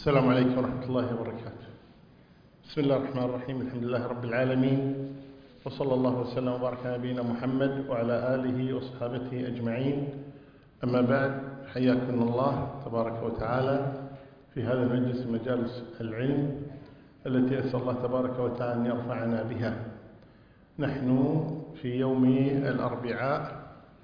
السلام عليكم ورحمة الله وبركاته. بسم الله الرحمن الرحيم. الحمد لله رب العالمين، وصلى الله وسلم وبارك على نبينا محمد وعلى آله وصحابته أجمعين. أما بعد، حياكم الله تبارك وتعالى في هذا المجلس، مجالس العلم التي أسأل الله تبارك وتعالى أن يرفعنا بها. نحن في يوم الأربعاء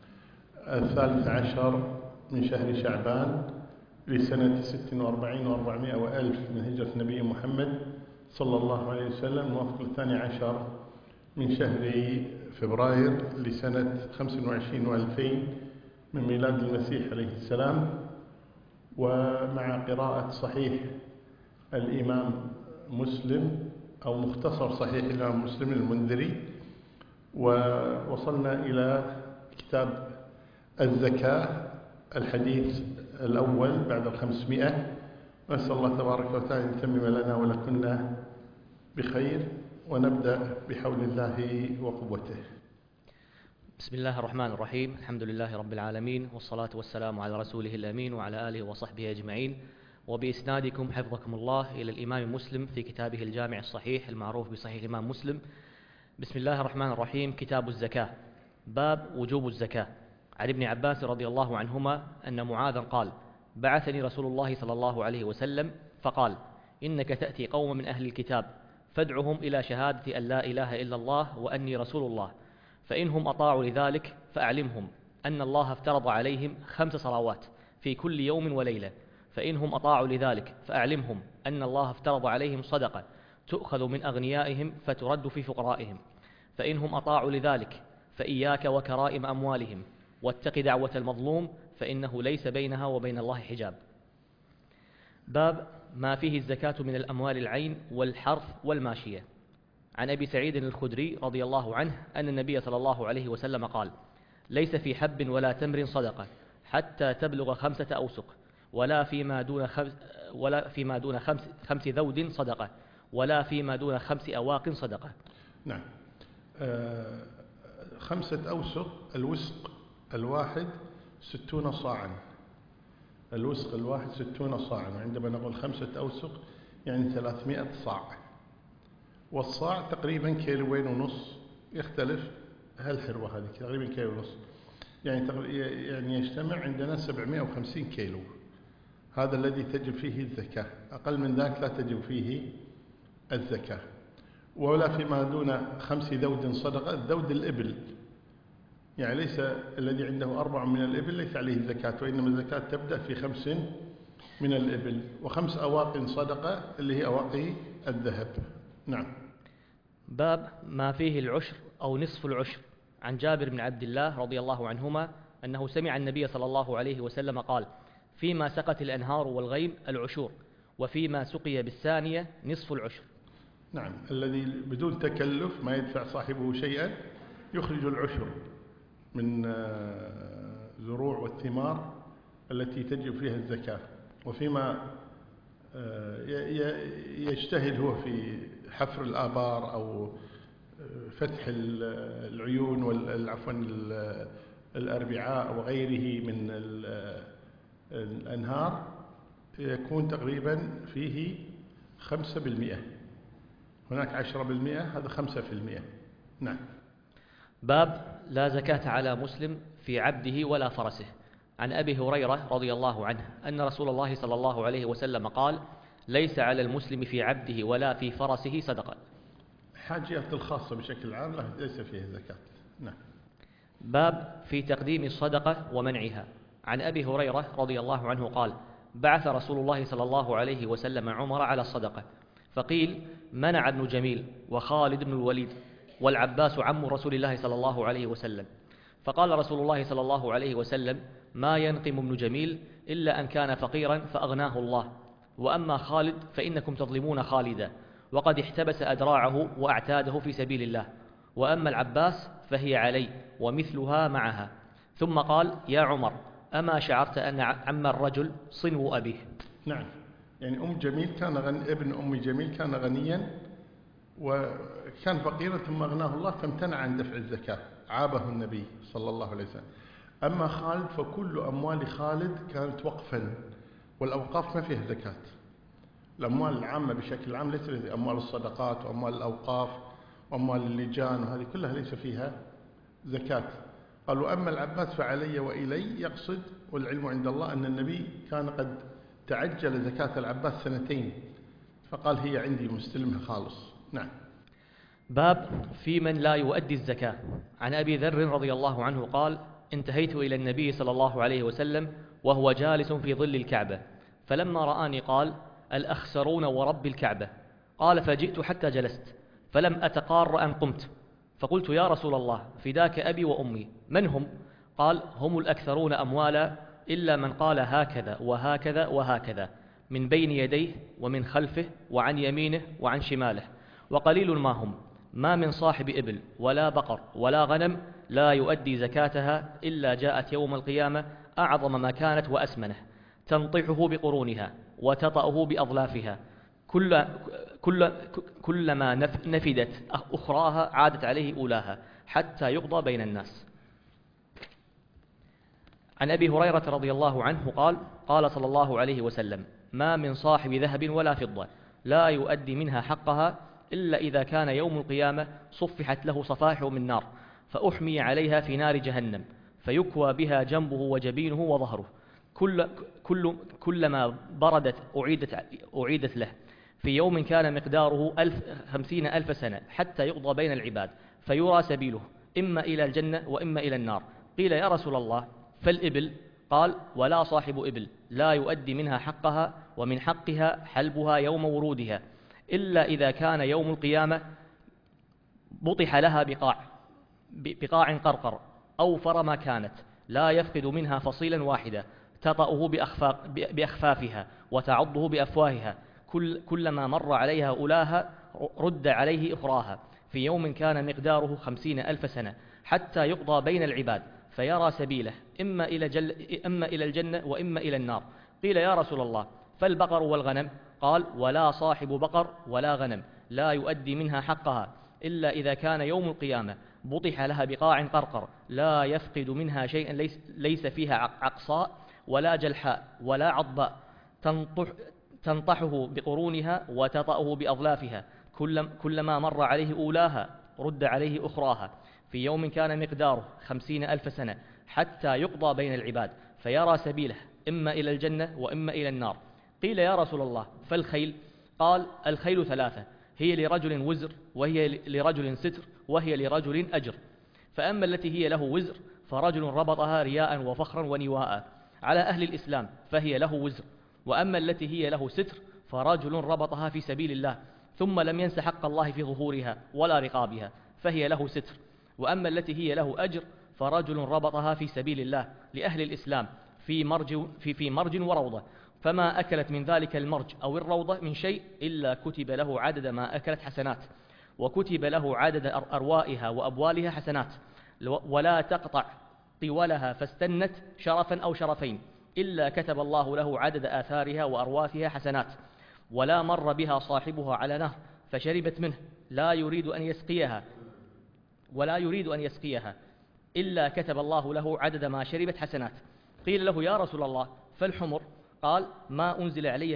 13 من شهر شعبان لسنة 46 و400 وألف من هجرة النبي محمد صلى الله عليه وسلم، موافق 12 من شهر فبراير لسنة 25 و2000 من ميلاد المسيح عليه السلام، ومع قراءة صحيح الإمام مسلم أو مختصر صحيح الإمام مسلم المنذري، ووصلنا إلى كتاب الزكاة الحديث الأول بعد 500. نسأل الله تبارك وتعالى أن يتمم لنا ولكن بخير، ونبدأ بحول الله وقوته. بسم الله الرحمن الرحيم. الحمد لله رب العالمين، والصلاة والسلام على رسوله الأمين وعلى آله وصحبه أجمعين. وبإسنادكم حفظكم الله إلى الإمام مسلم في كتابه الجامع الصحيح المعروف بصحيح الإمام مسلم. بسم الله الرحمن الرحيم. كتاب الزكاة. باب وجوب الزكاة. عن ابن عباس رضي الله عنهما أن معاذا قال: بعثني رسول الله صلى الله عليه وسلم فقال: إنك تأتي قوم من أهل الكتاب فادعهم إلى شهادة أن لا إله إلا الله وأني رسول الله، فإنهم أطاعوا لذلك فأعلمهم أن الله افترض عليهم 5 صلوات في كل يوم وليلة، فإنهم أطاعوا لذلك فأعلمهم أن الله افترض عليهم صدقة تؤخذ من أغنيائهم فترد في فقرائهم، فإنهم أطاعوا لذلك فإياك وكرائم أموالهم، واتق دعوة المظلوم فإنه ليس بينها وبين الله حجاب. باب ما فيه الزكاة من الأموال العين والحرث والماشية. عن أبي سعيد الخدري رضي الله عنه أن النبي صلى الله عليه وسلم قال: ليس في حب ولا تمر صدقة حتى تبلغ 5 أوسق، ولا فيما دون 5 ذود صدقة، ولا فيما دون 5 أواق صدقة. نعم. 5 أوسق، الوسق الواحد 60 صاعا. الوسق الواحد 60 صاعا، وعندما نقول 5 أوسق يعني 300 صاع، والصاع تقريبا 1.5 كيلو، يختلف هالحروة هذه تقريبا 1.5 كيلو، يعني يجتمع عندنا 750 كيلو. هذا الذي تجب فيه الزكاة، أقل من ذلك لا تجب فيه الزكاة. ولا فيما دون 5 ذود صدقة. الذود الإبل، يعني ليس الذي عنده 4 من الإبل ليس عليه الزكاة، وإنما الزكاة تبدأ في 5 من الإبل، و5 أواق صدقة اللي هي أواقي الذهب. نعم. باب ما فيه العشر أو نصف العشر. عن جابر بن عبد الله رضي الله عنهما أنه سمع النبي صلى الله عليه وسلم قال: فيما سقت الأنهار والغيم العشور، وفيما سقي بالثانية نصف العشر. نعم، الذي بدون تكلف ما يدفع صاحبه شيئا يخرج العشر من زروع والثمار التي تجب فيها الزكاة. وفيما يجتهد هو في حفر الآبار أو فتح العيون والعفوا الأربعاء وغيره من الأنهار، يكون تقريبا فيه 5%. هناك 10%، هذا 5%. نعم. باب لا زكاة على مسلم في عبده ولا فرسه. عن أبي هريرة رضي الله عنه أن رسول الله صلى الله عليه وسلم قال: ليس على المسلم في عبده ولا في فرسه صدقة. حاجيات الخاصة بشكل عام ليس فيها زكاة. نعم. باب في تقديم الصدقة ومنعها. عن أبي هريرة رضي الله عنه قال: بعث رسول الله صلى الله عليه وسلم عمر على الصدقة، فقيل: منع ابن جميل وخالد بن الوليد والعباس عم رسول الله صلى الله عليه وسلم. فقال رسول الله صلى الله عليه وسلم: ما ينقم ابن جميل إلا أن كان فقيرا فأغناه الله، وأما خالد فإنكم تظلمون خالدا، وقد احتبس أدراعه وأعتاده في سبيل الله، وأما العباس فهي علي ومثلها معها. ثم قال: يا عمر، أما شعرت أن عم الرجل صنو أبيه؟ نعم، يعني ابن أم جميل كان غنيا وكان فقيرا ثم أغناه الله، فامتنع عن دفع الزكاة، عابه النبي صلى الله عليه وسلم. أما خالد فكل أموال خالد كانت وقفا، والأوقاف ما فيها زكاة، الأموال العامة بشكل عام ليس أموال الصدقات وأموال الأوقاف وأموال اللجان، وهذه كلها ليس فيها زكاة. قال وأما العباس فعلي وإلي، يقصد والعلم عند الله أن النبي كان قد تعجل زكاة العباس 2 فقال هي عندي مستلمها خالص. نعم. باب في من لا يؤدي الزكاة. عن أبي ذر رضي الله عنه قال: انتهيت إلى النبي صلى الله عليه وسلم وهو جالس في ظل الكعبة، فلما رآني قال: الأخسرون ورب الكعبة. قال: فجئت حتى جلست، فلم أتقار أن قمت، فقلت: يا رسول الله، فداك أبي وأمي، من هم؟ قال: هم الأكثرون أموالا، إلا من قال هكذا وهكذا وهكذا، من بين يديه ومن خلفه وعن يمينه وعن شماله، وقليل ما هم، ما من صاحب إبل ولا بقر ولا غنم لا يؤدي زكاتها إلا جاءت يوم القيامة أعظم ما كانت وأسمنه، تنطحه بقرونها وتطأه بأظلافها، كلما نفدت أخراها عادت عليه أولاها، حتى يقضى بين الناس. عن أبي هريرة رضي الله عنه قال: قال صلى الله عليه وسلم: ما من صاحب ذهب ولا فضة لا يؤدي منها حقها إلا إذا كان يوم القيامة صفحت له صفائح من نار، فأحمي عليها في نار جهنم، فيكوى بها جنبه وجبينه وظهره، كلما بردت أعيدت له، في يوم كان مقداره 50,000 سنة، حتى يقضى بين العباد، فيرى سبيله إما إلى الجنة وإما إلى النار. قيل: يا رسول الله، فالإبل؟ قال: ولا صاحب إبل لا يؤدي منها حقها، ومن حقها حلبها يوم ورودها، إلا إذا كان يوم القيامة بطح لها بقاع قرقر أوفر ما كانت، لا يفقد منها فصيلا واحدة، تطأه بأخفافها وتعضه بأفواهها، كلما مر عليها أولاها رد عليه أخراها، في يوم كان مقداره 50,000 سنة، حتى يقضى بين العباد، فيرى سبيله إما إلى الجنة وإما إلى النار. قيل: يا رسول الله، فالبقر والغنم؟ قال: ولا صاحب بقر ولا غنم لا يؤدي منها حقها إلا إذا كان يوم القيامة بطح لها بقاع قرقر، لا يفقد منها شيئا، ليس فيها عقصاء ولا جلحاء ولا عضباء، تنطحه بقرونها وتطأه بأظلافها، كلما مر عليه أولاها رد عليه أخراها، في يوم كان مقداره 50,000 سنة، حتى يقضى بين العباد، فيرى سبيله إما إلى الجنة وإما إلى النار. قيل: يا رسول الله، فالخيل؟ قال: الخيل 3، هي لرجل وزر، وهي لرجل ستر، وهي لرجل أجر. فأما التي هي له وزر فرجل ربطها رياء وفخرا ونواء على أهل الإسلام، فهي له وزر. وأما التي هي له ستر فرجل ربطها في سبيل الله، ثم لم ينس حق الله في ظهورها ولا رقابها، فهي له ستر. وأما التي هي له أجر فرجل ربطها في سبيل الله لأهل الإسلام في مرج وروضة، فما أكلت من ذلك المرج أو الروضة من شيء إلا كتب له عدد ما أكلت حسنات، وكتب له عدد أروائها وأبوالها حسنات، ولا تقطع طولها فاستنت شرفا أو شرفين إلا كتب الله له عدد آثارها وأرواثها حسنات، ولا مر بها صاحبها على نهر فشربت منه لا يريد أن يسقيها إلا كتب الله له عدد ما شربت حسنات. قيل له: يا رسول الله، فالحمر؟ قال: ما أنزل علي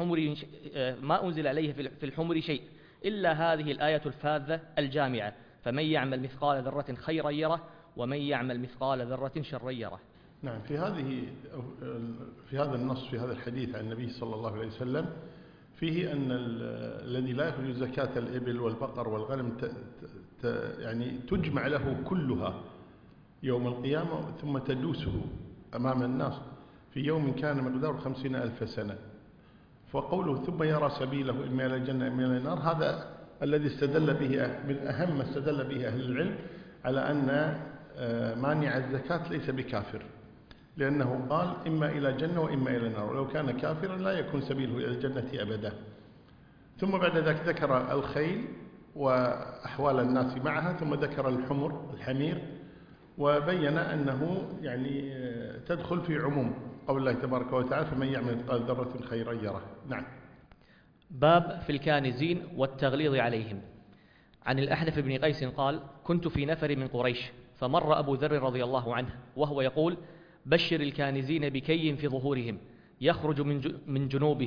في الحمر شيء إلا هذه الآية الفاذة الجامعة: فمن يعمل مثقال ذرة خيرا يره، ومن يعمل مثقال ذرة شرا يره. نعم. في هذا النص، في هذا الحديث عن النبي صلى الله عليه وسلم، فيه أن الذي لا يخرج زكاة الإبل والبقر والغنم يعني تجمع له كلها يوم القيامة، ثم تدوسه أمام الناس في يوم كان مقداره 50,000 سنة. فقوله ثم يرى سبيله إما إلى الجنة إما إلى النار، هذا الذي استدل به من أهم ما استدل به أهل العلم على أن مانع الزكاة ليس بكافر، لأنه قال إما إلى الجنة وإما إلى النار، ولو كان كافرا لا يكون سبيله إلى الجنة أبدا. ثم بعد ذلك ذكر الخيل وأحوال الناس معها، ثم ذكر الحمير، وبين أنه يعني تدخل في عموم قول الله تبارك وتعالى: فمن يعمل مثقال ذرة خيرا يره. نعم. باب في الكانزين والتغليظ عليهم. عن الأحنف بن قيس قال: كنت في نفر من قريش، فمر أبو ذر رضي الله عنه وهو يقول: بشر الكانزين بكي في ظهورهم يخرج من جنوبهم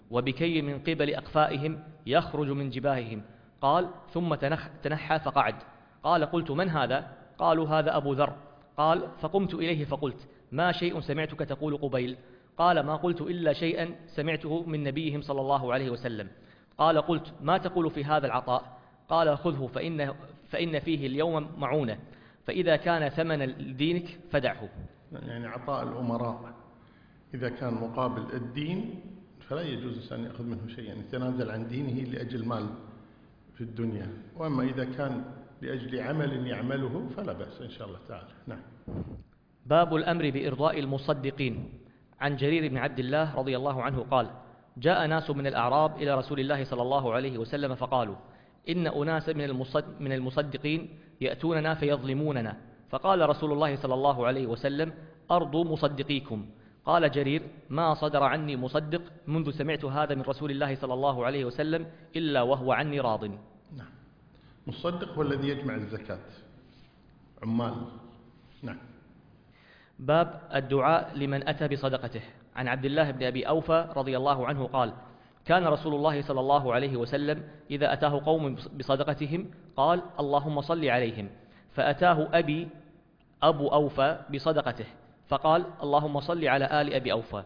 وبكي من قبل أقفائهم يخرج من جباههم. قال ثم تنحى فقعد. قال قلت من هذا؟ قالوا هذا أبو ذر. قال فقمت إليه فقلت ما شيء سمعتك تقول قبيل؟ قال ما قلت إلا شيئا سمعته من نبيهم صلى الله عليه وسلم. قال قلت ما تقول في هذا العطاء؟ قال خذه فإن فيه اليوم معونة، فإذا كان ثمن دينك فدعه. يعني عطاء الأمراء إذا كان مقابل الدين فلا يجوز أن يأخذ منه شيئا، يتنازل عن دينه لأجل مال في الدنيا، وأما إذا كان لأجل عمل يعمله فلا بأس إن شاء الله تعالى. نعم. باب الأمر بإرضاء المصدقين. عن جرير بن عبد الله رضي الله عنه قال جاء ناس من الأعراب إلى رسول الله صلى الله عليه وسلم فقالوا إن أناس من المصدقين يأتوننا فيظلموننا، فقال رسول الله صلى الله عليه وسلم أرضوا مصدقيكم. قال جرير ما صدر عني مصدق منذ سمعت هذا من رسول الله صلى الله عليه وسلم إلا وهو عني راض. نعم. مصدق هو الذي يجمع الزكاة، عمال. نعم. باب الدعاء لمن أتى بصدقته. عن عبد الله بن أبي أوفى رضي الله عنه قال كان رسول الله صلى الله عليه وسلم إذا أتاه قوم بصدقتهم قال اللهم صل عليهم، فأتاه أبو أوفى بصدقته فقال اللهم صل على آل أبي أوفى.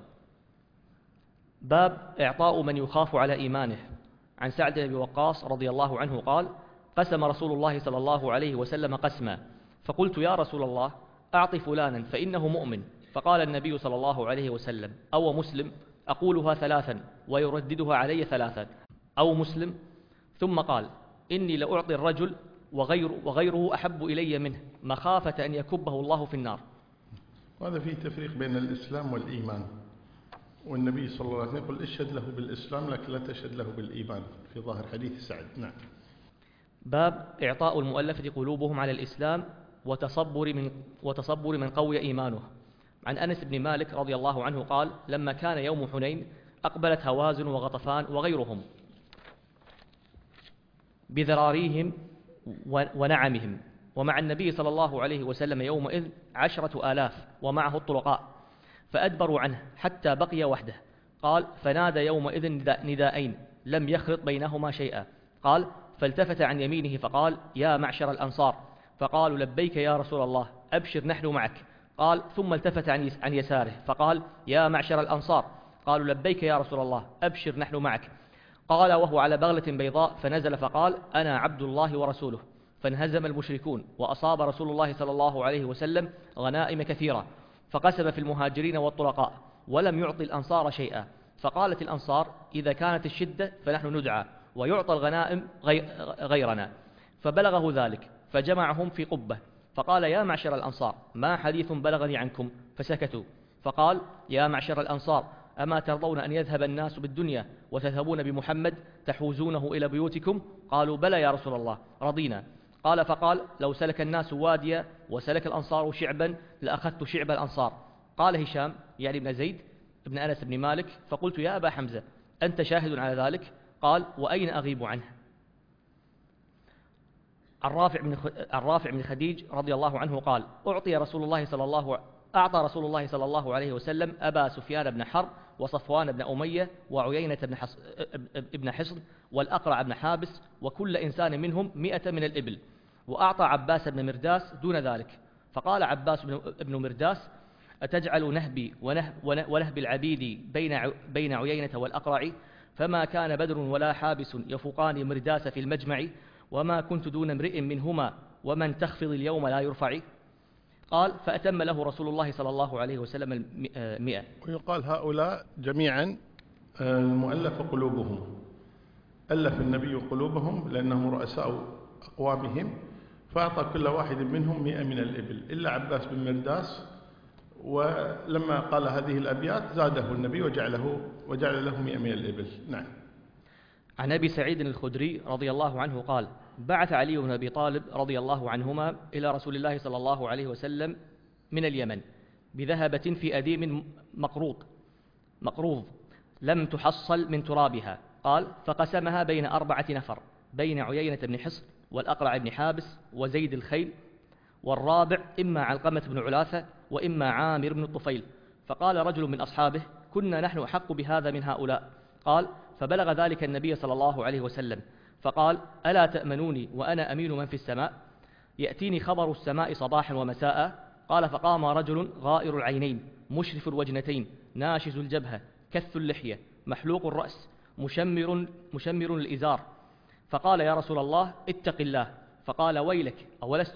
باب إعطاء من يخاف على إيمانه. عن سعد بن أبي وقاص رضي الله عنه قال قسم رسول الله صلى الله عليه وسلم قسما، فقلت يا رسول الله أعط فلانا فإنه مؤمن، فقال النبي صلى الله عليه وسلم أو مسلم؟ أقولها ثلاثا ويرددها علي ثلاثا، أو مسلم. ثم قال إني لأعطي الرجل وغيره أحب إلي منه مخافة أن يكبه الله في النار. وهذا فيه تفريق بين الإسلام والإيمان، والنبي صلى الله عليه وسلم يقول اشهد له بالإسلام لكن لا تشهد له بالإيمان في ظاهر حديث سعد. نعم. باب إعطاء المؤلفة قلوبهم على الإسلام وتصبر من قوي إيمانه. عن أنس بن مالك رضي الله عنه قال لما كان يوم حنين أقبلت هوازن وغطفان وغيرهم بذراريهم ونعمهم، ومع النبي صلى الله عليه وسلم يومئذ 10,000 ومعه الطلقاء، فأدبروا عنه حتى بقي وحده. قال فنادى يومئذ نداءين لم يخلط بينهما شيئا. قال فالتفت عن يمينه فقال يا معشر الأنصار، فقالوا لبيك يا رسول الله أبشر نحن معك. قال ثم التفت عن يساره فقال يا معشر الأنصار، قالوا لبيك يا رسول الله أبشر نحن معك. قال وهو على بغلة بيضاء فنزل فقال أنا عبد الله ورسوله، فانهزم المشركون وأصاب رسول الله صلى الله عليه وسلم غنائم كثيرة، فقسم في المهاجرين والطلقاء ولم يعطي الأنصار شيئا. فقالت الأنصار إذا كانت الشدة فنحن ندعى ويعطى الغنائم غيرنا، فبلغه ذلك فجمعهم في قبة فقال يا معشر الأنصار ما حديث بلغني عنكم؟ فسكتوا. فقال يا معشر الأنصار أما ترضون أن يذهب الناس بالدنيا وتذهبون بمحمد تحوزونه إلى بيوتكم؟ قالوا بلى يا رسول الله رضينا. قال فقال لو سلك الناس واديا وسلك الأنصار شعبا لأخذت شعب الأنصار. قال هشام يعني ابن زيد ابن أنس بن مالك فقلت يا أبا حمزة أنت شاهد على ذلك؟ قال وأين أغيب عنه؟ الرافع بن خديج رضي الله عنه قال أعطى رسول الله صلى الله عليه وسلم أبا سفيان بن حرب وصفوان بن أمية وعيينة بن حصن والأقرع بن حابس وكل إنسان منهم 100 من الإبل، وأعطى عباس بن مرداس دون ذلك. فقال عباس بن مرداس أتجعل نهبي ونهب العبيد بين عيينة والأقرع؟ فما كان بدر ولا حابس يفوقان مرداس في المجمع، وما كنت دون امرئ منهما ومن تخفض اليوم لا يرفع. قال فأتم له رسول الله صلى الله عليه وسلم 100. ويقال هؤلاء جميعا المؤلف قلوبهم، ألف النبي قلوبهم لأنهم رؤساء أقوامهم، فأعطى كل واحد منهم 100 من الإبل إلا عباس بن مرداس، ولما قال هذه الأبيات زاده النبي وجعل له 100 من الإبل. نعم. عن أبي سعيد الخدري رضي الله عنه قال بعث علي بن أبي طالب رضي الله عنهما إلى رسول الله صلى الله عليه وسلم من اليمن بذهبة في أديم مقروض لم تحصل من ترابها. قال فقسمها بين 4 نفر، بين عيينة بن حصن والأقرع بن حابس وزيد الخيل، والرابع إما علقمة بن علاثة وإما عامر بن الطفيل. فقال رجل من أصحابه كنا نحن أحق بهذا من هؤلاء. قال: فبلغ ذلك النبي صلى الله عليه وسلم فقال: ألا تأمنوني وأنا أمين من في السماء؟ يأتيني خبر السماء صباحا ومساء. قال: فقام رجل غائر العينين مشرف الوجنتين ناشز الجبهة كث اللحية محلوق الرأس مشمر الإزار، فقال: يا رسول الله اتق الله. فقال: ويلك،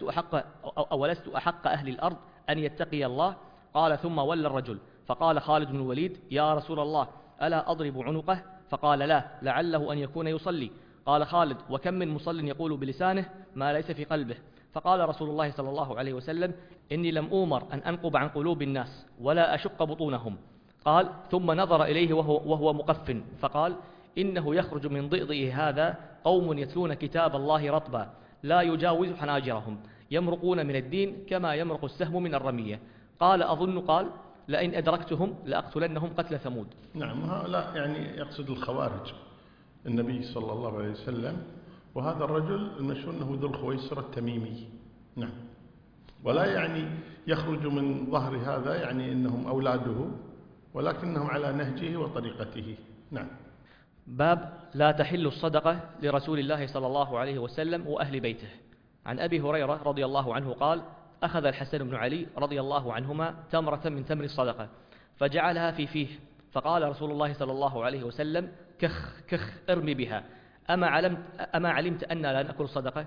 أولست أحق أهل الأرض أن يتقي الله؟ قال: ثم ولى الرجل فقال خالد بن الوليد: يا رسول الله ألا أضرب عنقه؟ فقال: لا، لعله أن يكون يصلي. قال خالد: وكم من مصل يقول بلسانه ما ليس في قلبه. فقال رسول الله صلى الله عليه وسلم: إني لم أؤمر أن أنقب عن قلوب الناس ولا أشق بطونهم. قال: ثم نظر إليه وهو مقف فقال: إنه يخرج من ضئضئه هذا قوم يتلون كتاب الله رطبا لا يجاوز حناجرهم يمرقون من الدين كما يمرق السهم من الرمية. قال: أظن قال: لئن أدركتهم لأقتلنهم قتل ثمود. نعم، هؤلاء يعني يقصد الخوارج النبي صلى الله عليه وسلم، وهذا الرجل المشهور أنه ذو الخويصرة التميمي. نعم، ولا يعني يخرج من ظهر هذا يعني أنهم أولاده، ولكنهم على نهجه وطريقته. نعم. باب لا تحل الصدقة لرسول الله صلى الله عليه وسلم وأهل بيته. عن أبي هريرة رضي الله عنه قال: أخذ الحسن بن علي رضي الله عنهما تمرة من تمر الصدقة فجعلها في فيه، فقال رسول الله صلى الله عليه وسلم: كخ كخ ارمي بها، أما علمت أن لا نأكل صدقة؟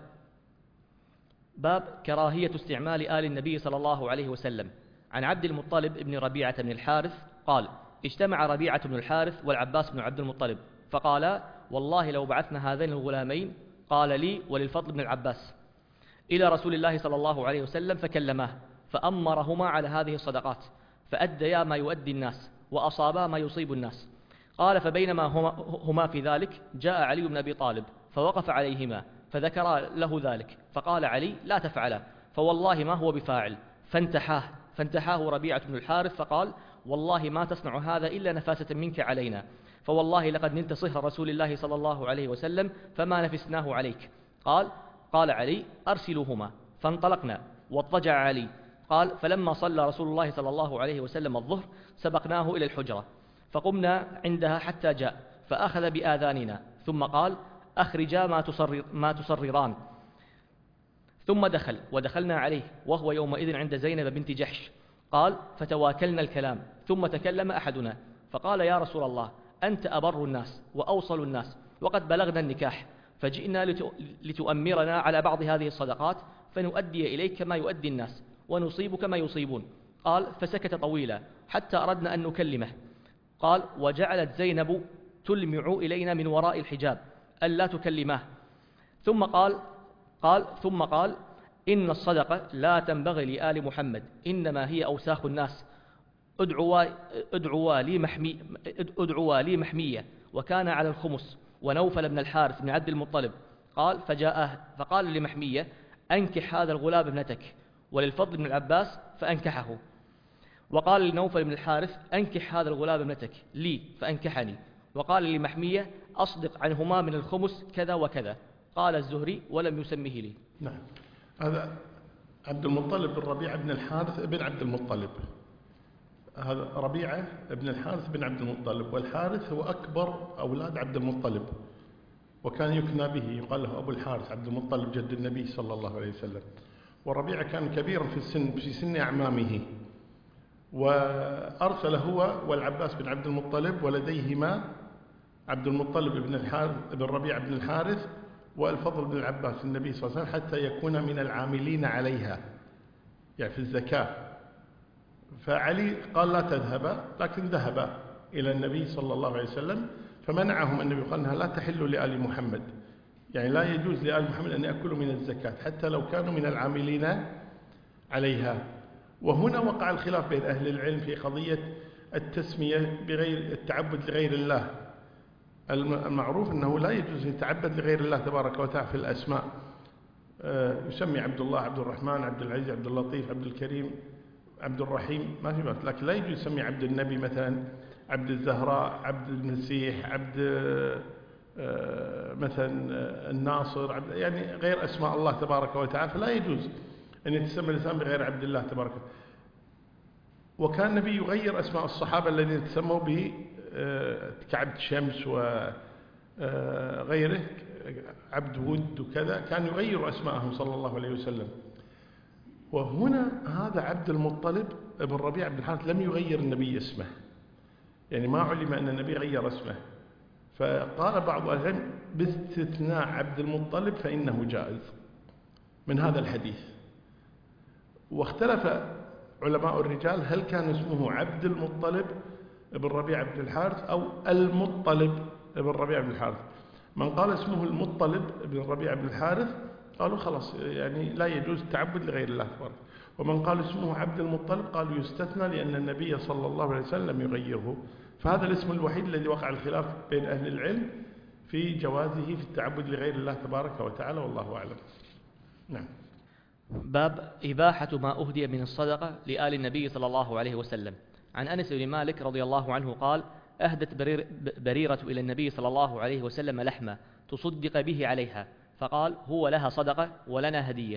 باب كراهية استعمال آل النبي صلى الله عليه وسلم. عن عبد المطلب بن ربيعة بن الحارث قال: اجتمع ربيعة بن الحارث والعباس بن عبد المطلب فقالا: والله لو بعثنا هذين الغلامين، قال لي وللفضل بن العباس، إلى رسول الله صلى الله عليه وسلم فكلماه فأمرهما على هذه الصدقات فأديا ما يؤدي الناس وأصابا ما يصيب الناس. قال: فبينما هما في ذلك جاء علي بن أبي طالب فوقف عليهما فذكر له ذلك، فقال علي: لا تفعلا، فوالله ما هو بفاعل. فانتحاه ربيعة بن الحارث فقال: والله ما تصنع هذا إلا نفاسة منك علينا، فوالله لقد نلت صهر رسول الله صلى الله عليه وسلم فما نفسناه عليك. قال علي: أرسلوهما. فانطلقنا واضطجع علي. قال: فلما صلى رسول الله صلى الله عليه وسلم الظهر سبقناه إلى الحجرة فقمنا عندها حتى جاء فأخذ بآذاننا ثم قال: أخرجا ما تصرران. ثم دخل ودخلنا عليه وهو يومئذ عند زينب بنت جحش. قال: فتواكلنا الكلام ثم تكلم أحدنا فقال: يا رسول الله أنت أبر الناس وأوصل الناس وقد بلغنا النكاح، فجئنا لتؤمرنا على بعض هذه الصدقات فنؤدي إليك كما يؤدي الناس ونصيب كما يصيبون. قال: فسكت طويلا حتى أردنا أن نكلمه. قال: وجعلت زينب تلمع إلينا من وراء الحجاب ألا تكلماه. ثم قال: إن الصدقة لا تنبغي لآل محمد، إنما هي أوساخ الناس، ادعوا لي محمية. وكان على الخمس ونوفل بن الحارث بن عبد المطلب. قال: فقال لمحمية: أنكح هذا الغلام ابنتك، وللفضل بن العباس فأنكحه. وقال لنوفل بن الحارث: أنكح هذا الغلام ابنتك لي فأنكحني. وقال لمحمية: أصدق عنهما من الخمس كذا وكذا. قال الزهري: ولم يسمه لي. نعم، هذا عبد المطلب بن ربيعة بن الحارث بن عبد المطلب. هذا ربيعة بن الحارث بن عبد المطلب، والحارث هو أكبر أولاد عبد المطلب، وكان يكنى به، يقال له أبو الحارث عبد المطلب جد النبي صلى الله عليه وسلم. وربيعة كان كبيرا في سن أعمامه، وأرسل هو والعباس بن عبد المطلب ولديهما عبد المطلب بن الحارث بن ربيعة بن الحارث والفضل بن العباس النبي صلى الله عليه وسلم حتى يكون من العاملين عليها، يعني في الزكاة. فعلي قال: لا تذهبا، لكن ذهب إلى النبي صلى الله عليه وسلم فمنعهم النبي، قال أنها لا تحل لآل محمد، يعني لا يجوز لآل محمد أن يأكلوا من الزكاة حتى لو كانوا من العاملين عليها. وهنا وقع الخلاف بين أهل العلم في قضية التسمية بغير التعبد لغير الله. المعروف أنه لا يجوز يتعبد لغير الله تبارك وتعالى في الأسماء، يسمي عبد الله، عبد الرحمن، عبد العزيز، عبد اللطيف، عبد الكريم، عبد الرحيم، ما في بس. لكن لا يجوز يسمي عبد النبي مثلا عبد الزهراء، عبد المسيح، عبد مثلا الناصر، يعني غير أسماء الله تبارك وتعالى، فلا يجوز أن يتسمى الإنسان بغير عبد الله تبارك وتعالى. وكان النبي يغير أسماء الصحابة الذين تسموا كعبد شمس وغيره، عبد ود وكذا، كان يغير أسماءهم صلى الله عليه وسلم. وهنا هذا عبد المطلب ابن ربيعة بن الحارث لم يغير النبي اسمه، يعني ما علم أن النبي غير اسمه. فقال بعض أهل العلم باستثناء عبد المطلب فإنه جائز من هذا الحديث. واختلف علماء الرجال هل كان اسمه عبد المطلب ابن ربيعة بن الحارث أو المطلب ابن ربيعة بن الحارث. من قال اسمه المطلب ابن ربيعة بن الحارث قالوا خلاص يعني لا يجوز التعبد لغير الله تبارك. ومن قال اسمه عبد المطلب قالوا يستثنى لأن النبي صلى الله عليه وسلم يغيره. فهذا الاسم الوحيد الذي وقع الخلاف بين أهل العلم في جوازه في التعبد لغير الله تبارك وتعالى، والله أعلم. نعم. باب إباحة ما أهدي من الصدقة لآل النبي صلى الله عليه وسلم. عن أنس بن مالك رضي الله عنه قال: أهدت بريرة إلى النبي صلى الله عليه وسلم لحمة تصدق به عليها، فقال: هو لها صدقة ولنا هدية.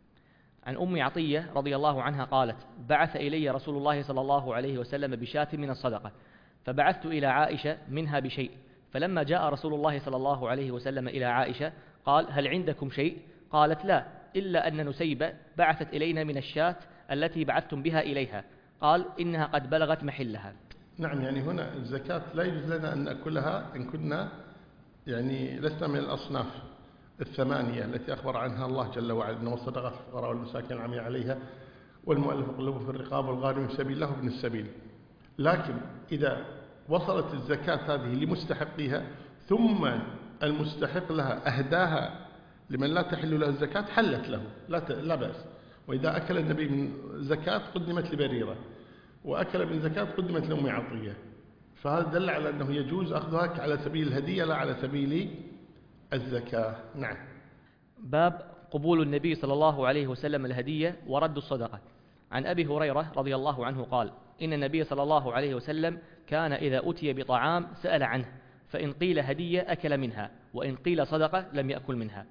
عن أم عطية رضي الله عنها قالت: بعث إلي رسول الله صلى الله عليه وسلم بشاة من الصدقة، فبعثت إلى عائشة منها بشيء، فلما جاء رسول الله صلى الله عليه وسلم إلى عائشة قال: هل عندكم شيء؟ قالت: لا، إلا أن نسيبة بعثت إلينا من الشاة التي بعثتم بها إليها. قال: إنها قد بلغت محلها. نعم، يعني هنا الزكاة لا يجوز لنا أن نأكلها إن كنا يعني لسنا من الأصناف الثمانية التي أخبر عنها الله جل وعلا أنه الصدقات الفقراء والمساكين العاملين عليها والمؤلف قلوبهم في الرقاب والغارمين في سبيل الله وابن السبيل. لكن إذا وصلت الزكاة هذه لمستحقيها ثم المستحق لها أهداها لمن لا تحل له الزكاة حلت له، لا بأس. وإذا أكل النبي من زكاة قدمت لبريرة، وأكل من زكاة قدمت لأم عطية، فهذا دل على أنه يجوز أخذها على سبيل الهدية لا على سبيل الزكاة. نعم. باب قبول النبي صلى الله عليه وسلم الهدية ورد الصدقة. عن أبي هريرة رضي الله عنه قال: إن النبي صلى الله عليه وسلم كان إذا أتي بطعام سأل عنه، فإن قيل هدية أكل منها، وإن قيل صدقة لم يأكل منها.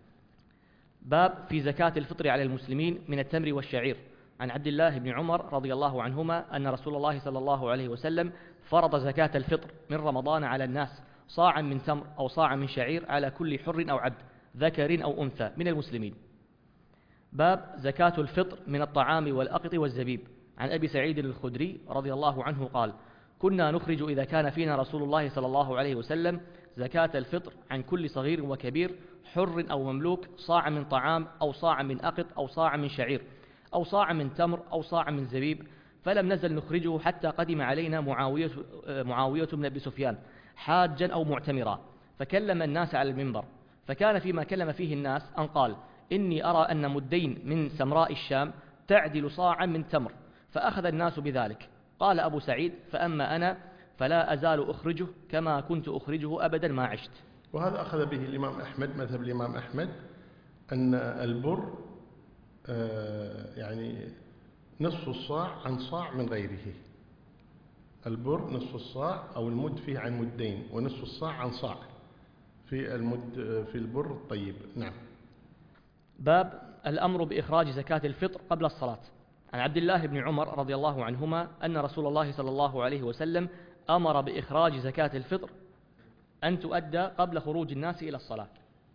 باب في زكاة الفطر على المسلمين من التمر والشعير. عن عبد الله بن عمر رضي الله عنهما أن رسول الله صلى الله عليه وسلم فرض زكاة الفطر من رمضان على الناس صاعا من تمر أو صاعا من شعير على كل حر أو عبد ذكر أو أنثى من المسلمين. باب زكاة الفطر من الطعام والأقط والزبيب. عن أبي سعيد الخدري رضي الله عنه قال: كنا نخرج إذا كان فينا رسول الله صلى الله عليه وسلم زكاة الفطر عن كل صغير وكبير حر أو مملوك صاع من طعام أو صاع من أقط أو صاع من شعير أو صاع من تمر أو صاع من زبيب، فلم نزل نخرجه حتى قدم علينا معاوية بن أبي سفيان حاجا أو معتمرا، فكلم الناس على المنبر، فكان فيما كلم فيه الناس أن قال: إني أرى أن مدين من سمراء الشام تعدل صاعا من تمر، فأخذ الناس بذلك. قال أبو سعيد: فأما أنا فلا أزال أخرجه كما كنت أخرجه أبدا ما عشت. وهذا أخذ به الإمام أحمد، مذهب الإمام أحمد، أن البر يعني نصف الصاع عن صاع من غيره. البر نصف الصاع أو المد فيه عن مدين، ونصف الصاع عن صاع في المد في البر الطيب. نعم. باب الأمر بإخراج زكاة الفطر قبل الصلاة. عن عبد الله بن عمر رضي الله عنهما أن رسول الله صلى الله عليه وسلم أمر بإخراج زكاة الفطر أن تؤدى قبل خروج الناس إلى الصلاة.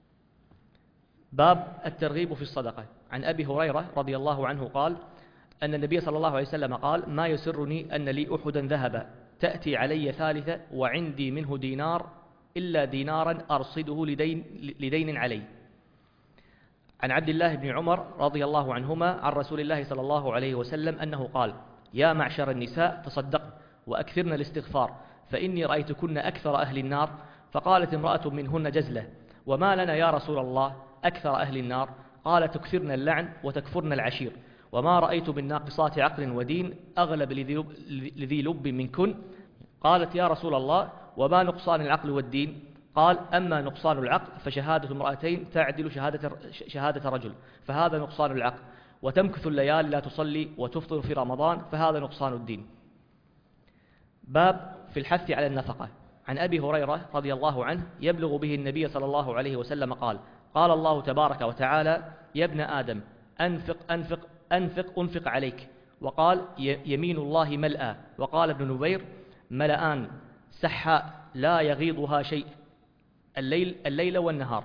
باب الترغيب في الصدقة. عن أبي هريرة رضي الله عنه قال: أن النبي صلى الله عليه وسلم قال: ما يسرني أن لي أحدا ذهبا تأتي علي ثالثة وعندي منه دينار إلا دينارا أرصده لدين علي. عن عبد الله بن عمر رضي الله عنهما عن رسول الله صلى الله عليه وسلم أنه قال: يا معشر النساء تصدقن وأكثرن الاستغفار فإني رأيتكن أكثر أهل النار. فقالت امرأة منهن جزلة: وما لنا يا رسول الله أكثر أهل النار؟ قال: تكثرن اللعن وتكفرن العشير، وما رأيت من ناقصات عقل ودين أغلب لذي لب منكن. قالت: يا رسول الله وما نقصان العقل والدين؟ قال: أما نقصان العقل فشهادة امرأتين تعدل شهادة رجل، فهذا نقصان العقل، وتمكث الليالي لا تصلي وتفطر في رمضان، فهذا نقصان الدين. باب في الحث على النفقة. عن أبي هريرة رضي الله عنه يبلغ به النبي صلى الله عليه وسلم قال: قال الله تبارك وتعالى: يا ابن آدم أنفق أنفق أنفق أنفق عليك. وقال: يمين الله ملأى. وقال ابن نبير: ملآن سحاء لا يغيضها شيء الليل والنهار.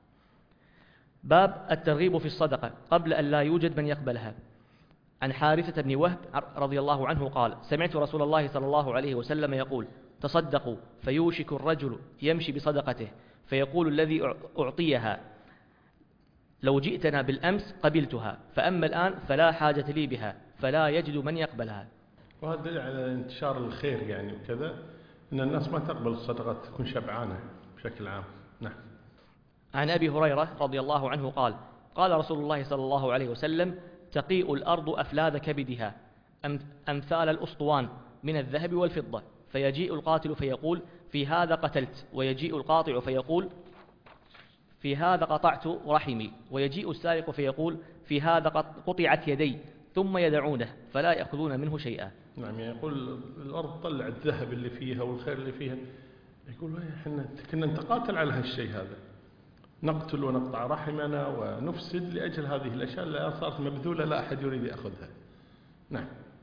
باب الترغيب في الصدقة قبل أن لا يوجد من يقبلها. عن حارثة بن وهب رضي الله عنه قال: سمعت رسول الله صلى الله عليه وسلم يقول: تصدقوا فيوشك الرجل يمشي بصدقته فيقول الذي أعطيها: لو جئتنا بالأمس قبلتها، فأما الآن فلا حاجة لي بها، فلا يجد من يقبلها. وهذا دليل على انتشار الخير يعني وكذا، أن الناس ما تقبل الصدقات، تكون شبعانة بشكل عام. نعم. عن أبي هريرة رضي الله عنه قال: قال رسول الله صلى الله عليه وسلم: تقيء الأرض أفلاذ كبدها أمثال الأسطوان من الذهب والفضة، فيجيء القاتل فيقول: في هذا قتلت، ويجيء القاطع فيقول: في هذا قطعت رحمي، ويجيء السارق فيقول: في هذا قطعت يدي، ثم يدعونه فلا يأخذون منه شيئا. نعم، يقول الأرض طلع الذهب اللي فيها والخير اللي فيها، يقول احنا كنا نتقاتل على هالشيء هذا، نقتل ونقطع رحمنا ونفسد لأجل هذه الأشياء اللي صارت مبذولة لا أحد يريد يأخذها. نعم.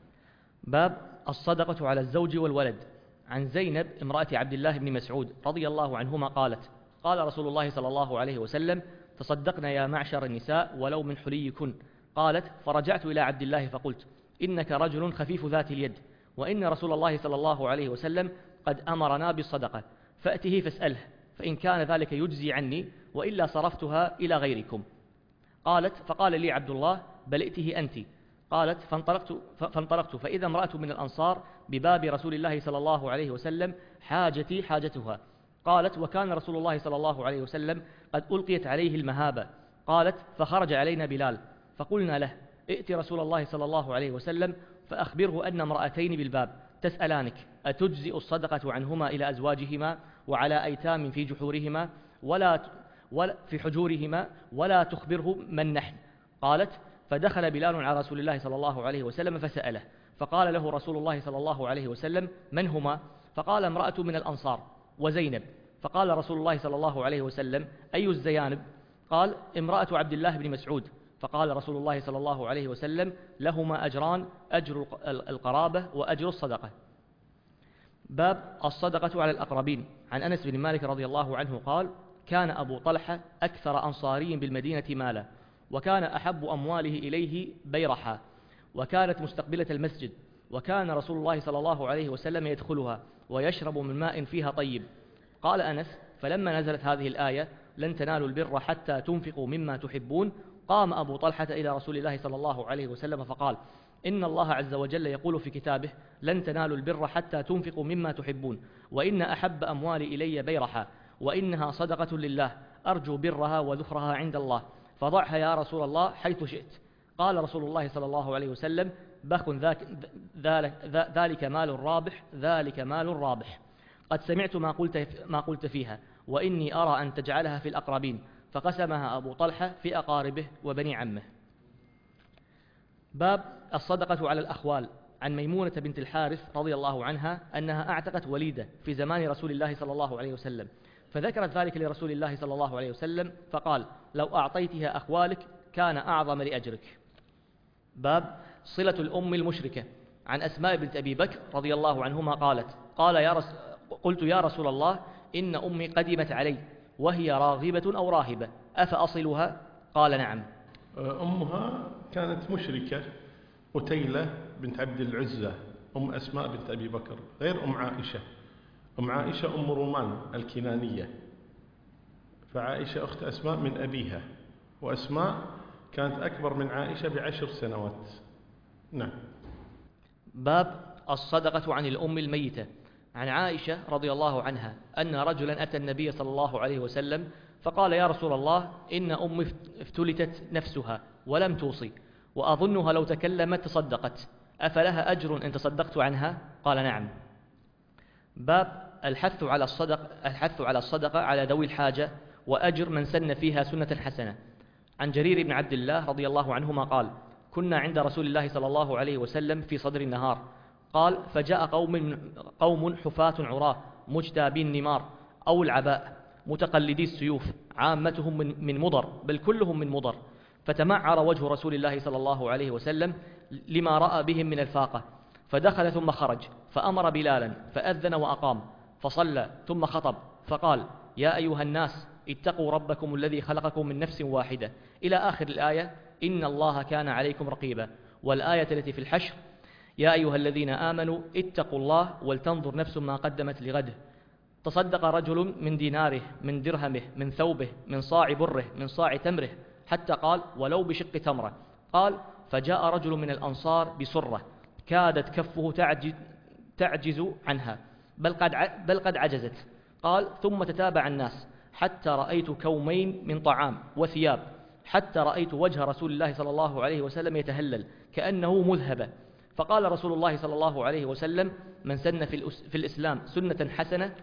باب الصدقة على الزوج والولد. عن زينب امرأة عبد الله بن مسعود رضي الله عنهما قالت: قال رسول الله صلى الله عليه وسلم: تصدقنا يا معشر النساء ولو من حليكن. قالت: فرجعت إلى عبد الله فقلت: إنك رجل خفيف ذات اليد، وإن رسول الله صلى الله عليه وسلم قد أمرنا بالصدقة، فأته فاسأله، فإن كان ذلك يجزي عني، وإلا صرفتها إلى غيركم. قالت: فقال لي عبد الله: بل ائته أنت. قالت: فانطلقت فإذا امرأة من الأنصار بباب رسول الله صلى الله عليه وسلم حاجتي حاجتها. قالت: وكان رسول الله صلى الله عليه وسلم قد ألقيت عليه المهابة. قالت: فخرج علينا بلال فقلنا له: ائت رسول الله صلى الله عليه وسلم فأخبره أن امرأتين بالباب تسألانك أتجزئ الصدقة عنهما إلى أزواجهما وعلى أيتام في جحورهما ولا في حجورهما ولا تخبره من نحن. قالت: فدخل بلال على رسول الله صلى الله عليه وسلم فسأله، فقال له رسول الله صلى الله عليه وسلم: من هما؟ فقال: امرأة من الأنصار وزينب. فقال رسول الله صلى الله عليه وسلم: أي الزيانب؟ قال: امرأة عبد الله بن مسعود. فقال رسول الله صلى الله عليه وسلم: لهما أجران، أجر القرابة وأجر الصدقة. باب الصدقة على الأقربين. عن أنس بن مالك رضي الله عنه قال: كان أبو طلحة أكثر أنصاري بالمدينة مالا، وكان أحب أمواله إليه بيرحا، وكانت مستقبلة المسجد، وكان رسول الله صلى الله عليه وسلم يدخلها ويشرب من ماء فيها طيب. قال أنس: فلما نزلت هذه الآية: لن تنالوا البر حتى تنفقوا مما تحبون، قام أبو طلحة إلى رسول الله صلى الله عليه وسلم فقال: إن الله عز وجل يقول في كتابه: لن تنالوا البر حتى تنفقوا مما تحبون، وإن أحب أموالي إلي بيرحا، وإنها صدقة لله، أرجو برها وذخرها عند الله، فضعها يا رسول الله حيث شئت. قال رسول الله صلى الله عليه وسلم: بخ ذلك مال رابح، ذلك مال رابح. قد سمعت ما قلت فيها، وإني أرى أن تجعلها في الأقربين. فقسمها أبو طلحة في أقاربه وبني عمه. باب الصدقة على الأخوال. عن ميمونة بنت الحارث رضي الله عنها أنها أعتقت وليدة في زمان رسول الله صلى الله عليه وسلم، فذكرت ذلك لرسول الله صلى الله عليه وسلم فقال: لو أعطيتها أخوالك كان أعظم لأجرك. باب صلة الأم المشركة. عن أسماء بنت أبي بكر رضي الله عنهما قالت: قلت يا رسول الله إن أمي قدمت علي وهي راغبة أو راهبة، أفأصلها؟ قال: نعم. أمها كانت مشركة، أتيلة بنت عبد العزة أم أسماء بنت أبي بكر، غير أم عائشة. أم عائشة أم رومان الكنانية، فعائشة أخت أسماء من أبيها، وأسماء كانت أكبر من عائشة ب10 سنوات. نعم. باب الصدقة عن الأم الميتة. عن عائشة رضي الله عنها أن رجلا أتى النبي صلى الله عليه وسلم فقال: يا رسول الله إن أمي افتلتت نفسها ولم توصي، وأظنها لو تكلمت تصدقت، أفلها أجر إن تصدقت عنها؟ قال: نعم. باب الحث على الصدقة على ذوي الحاجة وأجر من سن فيها سنة حسنة. عن جرير بن عبد الله رضي الله عنهما قال: كنا عند رسول الله صلى الله عليه وسلم في صدر النهار. قال: فجاء قوم حفاة عراة مجتابي النمار أو العباء متقلدي السيوف، عامتهم من مضر، بل كلهم من مضر، فتمعر وجه رسول الله صلى الله عليه وسلم لما رأى بهم من الفاقة، فدخل ثم خرج، فأمر بلالا فأذن وأقام، فصلى ثم خطب فقال: يا أيها الناس اتقوا ربكم الذي خلقكم من نفس واحدة إلى آخر الآية: إن الله كان عليكم رقيبا. والآية التي في الحشر: يا أيها الذين آمنوا اتقوا الله ولتنظر نفس ما قدمت لغد. تصدق رجل من ديناره، من درهمه، من ثوبه، من صاع بره، من صاع تمره، حتى قال: ولو بشق تمرة. قال: فجاء رجل من الأنصار بسرة كادت كفه تعجز عنها، بل قد عجزت. قال: ثم تتابع الناس حتى رأيت كومين من طعام وثياب، حتى رأيت وجه رسول الله صلى الله عليه وسلم يتهلل كأنه مذهبة. فقال رسول الله صلى الله عليه وسلم: من سن في الإسلام سنة حسنة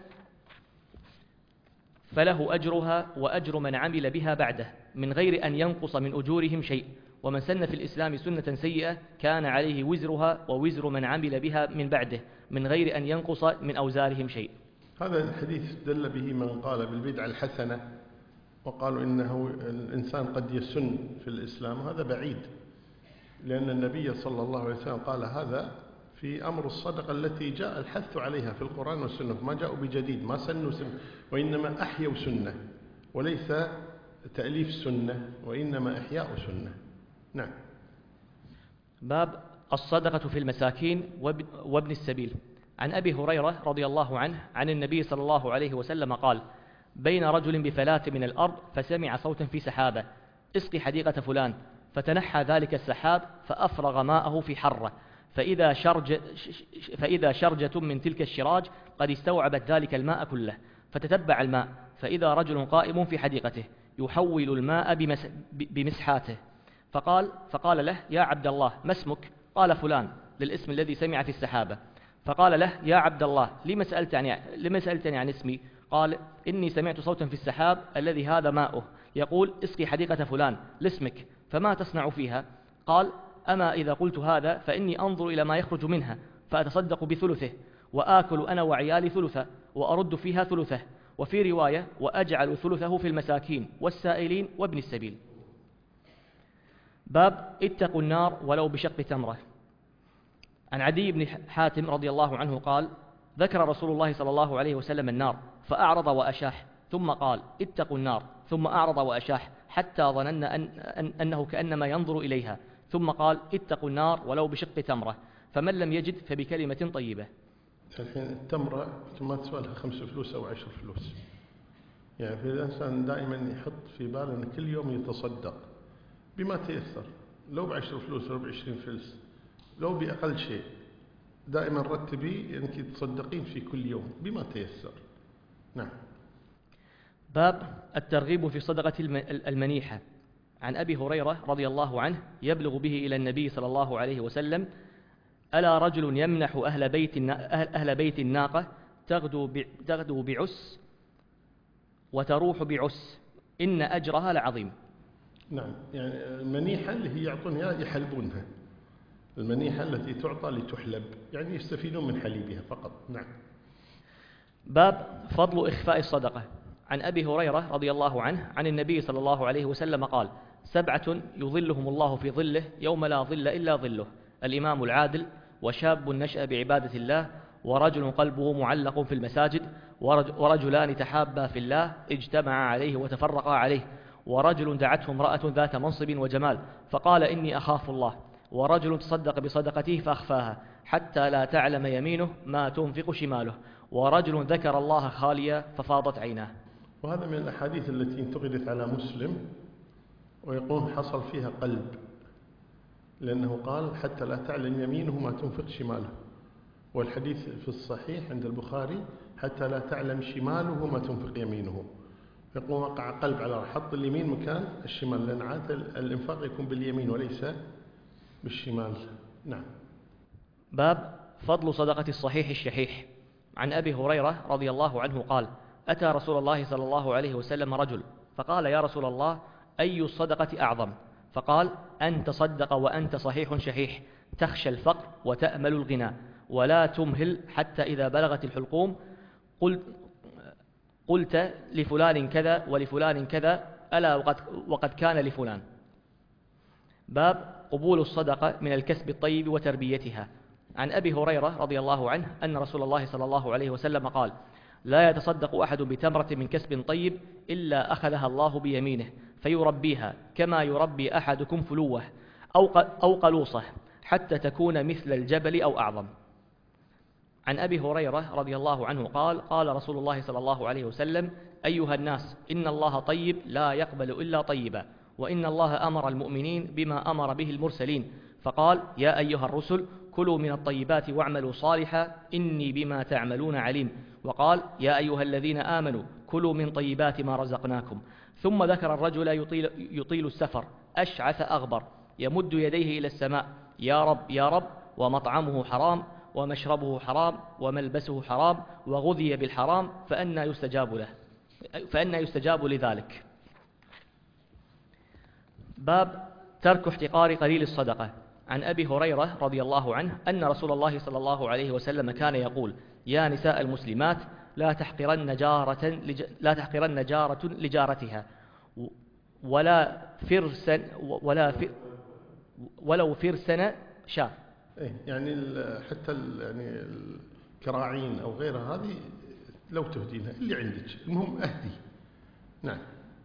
فله أجرها وأجر من عمل بها بعده من غير أن ينقص من أجورهم شيء، ومن سن في الإسلام سنة سيئة كان عليه وزرها ووزر من عمل بها من بعده من غير أن ينقص من أوزارهم شيء. هذا الحديث دل به من قال بالبدعة الحسنة، وقالوا إنه الإنسان قد يسن في الإسلام، وهذا بعيد، لأن النبي صلى الله عليه وسلم قال هذا في أمر الصدقة التي جاء الحث عليها في القرآن والسنة، ما جاءوا بجديد، ما سنوا سنة، وإنما أحيوا سنة، وليس تأليف سنة، وإنما إحياء سنة. نعم. باب الصدقة في المساكين وابن السبيل. عن أبي هريرة رضي الله عنه عن النبي صلى الله عليه وسلم قال: بين رجل بفلاة من الأرض فسمع صوتا في سحابة: اسقي حديقة فلان. فتنحى ذلك السحاب فأفرغ ماءه في حرة، فإذا شرجة من تلك الشراج قد استوعبت ذلك الماء كله، فتتبع الماء فإذا رجل قائم في حديقته يحول الماء بمسحاته، فقال له: يا عبد الله ما اسمك؟ قال: فلان، للاسم الذي سمع في السحابة. فقال له: يا عبد الله لما سألتني عن اسمي؟ قال: إني سمعت صوتا في السحاب الذي هذا ماؤه يقول: اسقي حديقة فلان لاسمك، فما تصنع فيها؟ قال: أما إذا قلت هذا فإني أنظر إلى ما يخرج منها فأتصدق بثلثه، وآكل أنا وعيالي ثلثه، وأرد فيها ثلثه، وفي رواية: وأجعل ثلثه في المساكين والسائلين وابن السبيل. باب اتقوا النار ولو بشق تمرة. عن عدي بن حاتم رضي الله عنه قال: ذكر رسول الله صلى الله عليه وسلم النار فأعرض وأشاح، ثم قال: اتقوا النار، ثم أعرض وأشاح حتى ظننا أنه كأنما ينظر إليها، ثم قال: اتقوا النار ولو بشق تمرة، فمن لم يجد فبكلمة طيبة. الحين التمرة ما تسوى لها 5 فلوس أو 10 فلوس، يعني في الإنسان دائما يحط في باله أن كل يوم يتصدق بما تيسر، لو ب10 فلوس لو ب20 فلس لو بأقل شيء، دائما رتبي أنك تصدقين في كل يوم بما تيسر. نعم. باب الترغيب في صدقة المنيحة. عن أبي هريرة رضي الله عنه يبلغ به إلى النبي صلى الله عليه وسلم: ألا رجل يمنح أهل بيت الناقة تغدو بعس وتروح بعس، إن أجرها لعظيم. نعم، يعني المنيحة اللي هي يعطونها يحلبونها، المنيحة التي تعطى لتحلب، يعني يستفيدون من حليبها فقط. نعم. باب فضل إخفاء الصدقة. عن أبي هريرة رضي الله عنه عن النبي صلى الله عليه وسلم قال: 7 يظلهم الله في ظله يوم لا ظل إلا ظله: الإمام العادل، وشاب نشأ بعبادة الله، ورجل قلبه معلق في المساجد، ورجلان تحابا في الله اجتمعا عليه وتفرقا عليه، ورجل دعته امرأة ذات منصب وجمال فقال: إني أخاف الله، ورجل تصدق بصدقته فأخفاها حتى لا تعلم يمينه ما تنفق شماله، ورجل ذكر الله خاليا ففاضت عيناه. وهذا من الأحاديث التي انتقدت على مسلم، ويقول حصل فيها قلب، لأنه قال: حتى لا تعلم يمينه ما تنفق شماله، والحديث في الصحيح عند البخاري: حتى لا تعلم شماله ما تنفق يمينه. يقول وقع قلب على حط اليمين مكان الشمال، لأن عادة الإنفاق يكون باليمين وليس بالشمال. نعم. باب فضل صدقة الصحيح الشحيح. عن أبي هريرة رضي الله عنه قال: أتى رسول الله صلى الله عليه وسلم رجل فقال: يا رسول الله، أي الصدقة أعظم؟ فقال: أن تصدق وأنت صحيح شحيح، تخشى الفقر وتأمل الغنى، ولا تمهل حتى إذا بلغت الحلقوم قلت لفلان كذا ولفلان كذا، ألا وقد كان لفلان. باب قبول الصدقة من الكسب الطيب وتربيتها. عن أبي هريرة رضي الله عنه أن رسول الله صلى الله عليه وسلم قال: لا يتصدق أحد بتمرة من كسب طيب إلا أخذها الله بيمينه فيربيها كما يربي أحدكم فلوه أو قلوصه حتى تكون مثل الجبل أو أعظم. عن أبي هريرة رضي الله عنه قال قال رسول الله صلى الله عليه وسلم: أيها الناس، إن الله طيب لا يقبل إلا طيبا، وإن الله أمر المؤمنين بما أمر به المرسلين، فقال: يا أيها الرسل كلوا من الطيبات واعملوا صالحا إني بما تعملون عليم، وقال: يا أيها الذين آمنوا كلوا من طيبات ما رزقناكم. ثم ذكر الرجل يطيل السفر أشعث أغبر يمد يديه إلى السماء: يا رب يا رب، ومطعمه حرام ومشربه حرام وملبسه حرام وغذي بالحرام، فأنى يستجاب لذلك. باب ترك احتقار قليل الصدقة. عن أبي هريرة رضي الله عنه أن رسول الله صلى الله عليه وسلم كان يقول: يا نساء المسلمات، لا تحقرن جارة لجارتها ولو فرسن شاة. يعني حتى يعني الكراعين أو غيرها هذه لو تهدينها اللي عندك، المهم أهدي. نعم.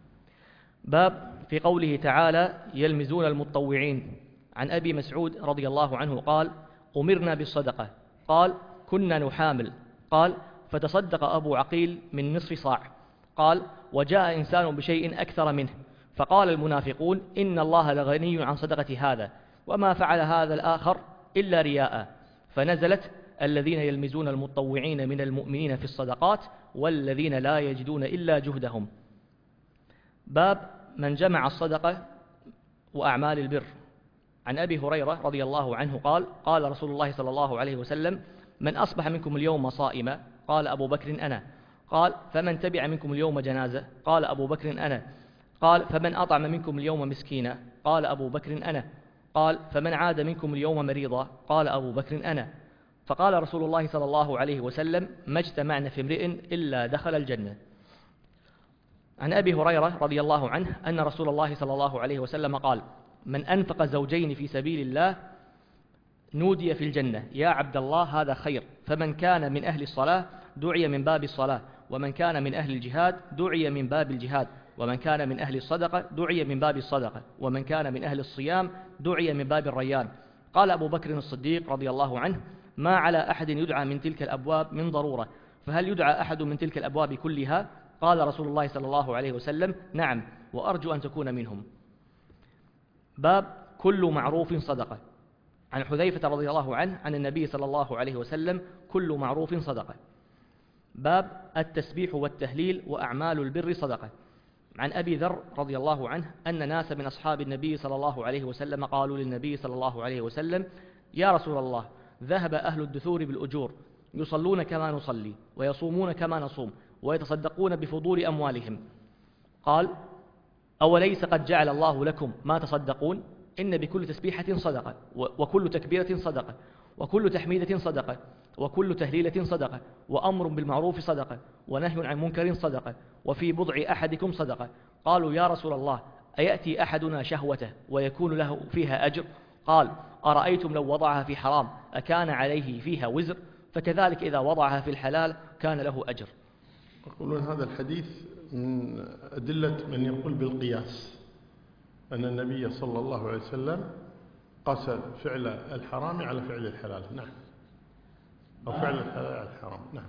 باب في قوله تعالى: يلمزون المتطوعين. عن أبي مسعود رضي الله عنه قال: أمرنا بالصدقة، قال: كنا نحامل، قال: فتصدق أبو عقيل من نصف صاع، قال: وجاء إنسان بشيء أكثر منه، فقال المنافقون: إن الله لغني عن صدقة هذا، وما فعل هذا الآخر إلا رياء، فنزلت: الذين يلمزون المتطوعين من المؤمنين في الصدقات والذين لا يجدون إلا جهدهم. باب من جمع الصدقة وأعمال البر. عن أبي هريرة رضي الله عنه قال: قال رسول الله صلى الله عليه وسلم: من أصبح منكم اليوم صائما؟ قال أبو بكر: أنا. قال: فمن تبع منكم اليوم جنازة؟ قال أبو بكر: أنا. قال: فمن أطعم منكم اليوم مسكينا؟ قال أبو بكر: أنا. قال: فمن عاد منكم اليوم مريضا؟ قال أبو بكر: أنا. فقال رسول الله صلى الله عليه وسلم: ما اجتمعنا في امرئ إلا دخل الجنة. عن أبي هريرة رضي الله عنه أن رسول الله صلى الله عليه وسلم قال: من أنفق زوجين في سبيل الله نودي في الجنة: يا عبد الله هذا خير. فمن كان من أهل الصلاة دعي من باب الصلاة، ومن كان من أهل الجهاد دعي من باب الجهاد، ومن كان من أهل الصدقة دعي من باب الصدقة، ومن كان من أهل الصيام دعي من باب الريان. قال أبو بكر الصديق رضي الله عنه: ما على أحد يدعى من تلك الأبواب من ضرورة، فهل يدعى أحد من تلك الأبواب كلها؟ قال رسول الله صلى الله عليه وسلم: نعم، وأرجو أن تكون منهم. باب كل معروف صدقة. عن حذيفة رضي الله عنه عن النبي صلى الله عليه وسلم: كل معروف صدقة. باب التسبيح والتهليل وأعمال البر صدقة. عن أبي ذر رضي الله عنه أن ناس من أصحاب النبي صلى الله عليه وسلم قالوا للنبي صلى الله عليه وسلم: يا رسول الله، ذهب أهل الدثور بالأجور، يصلون كما نصلي ويصومون كما نصوم ويتصدقون بفضول أموالهم. قال: أوليس قد جعل الله لكم ما تصدقون؟ إن بكل تسبيحة صدقة، وكل تكبيرة صدقة، وكل تحميدة صدقة، وكل تهليلة صدقة، وأمر بالمعروف صدقة، ونهي عن منكر صدقة، وفي بضع أحدكم صدقة. قالوا: يا رسول الله، أيأتي أحدنا شهوته ويكون له فيها أجر؟ قال: أرأيتم لو وضعها في حرام أكان عليه فيها وزر؟ فكذلك إذا وضعها في الحلال كان له أجر. يقولون هذا الحديث من أدلة من يقول بالقياس، أن النبي صلى الله عليه وسلم قاس فعل الحرام على فعل الحلال. نعم. أو فعل الحلال على الحرام. نعم.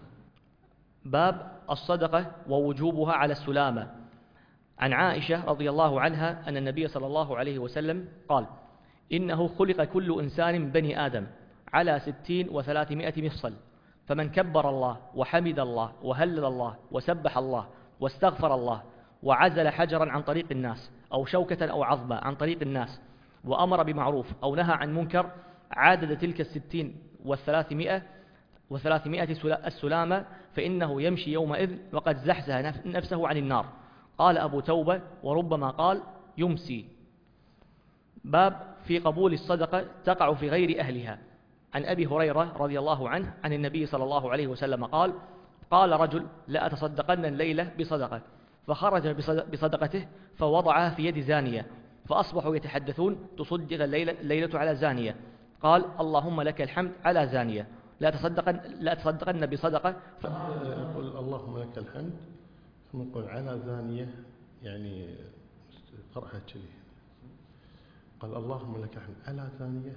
باب الصدقة ووجوبها على السلامة. عن عائشة رضي الله عنها أن النبي صلى الله عليه وسلم قال: إنه خلق كل إنسان من بني آدم على 60 و300 مفصل، فمن كبر الله وحمد الله وهلل الله وسبح الله واستغفر الله وعزل حجرا عن طريق الناس أو شوكة أو عظمة عن طريق الناس وأمر بمعروف أو نهى عن منكر عدد تلك 60 و300 السلامة، فإنه يمشي يومئذ وقد زحزح نفسه عن النار. قال أبو توبة: وربما قال يمسي. باب في قبول الصدقة تقع في غير أهلها. عن أبي هريرة رضي الله عنه عن النبي صلى الله عليه وسلم قال: قال رجل: لأتصدقن الليلة بصدقة، فخرج بصدقته فوضعها في يد زانية، فأصبحوا يتحدثون: تصدق الليلة على زانية. قال: اللهم لك الحمد على زانية. لأتصدقن بصدقة. يقول اللهم لك الحمد، ثم يقول على زانية، يعني قرأها كذي، قال اللهم لك الحمد على زانية.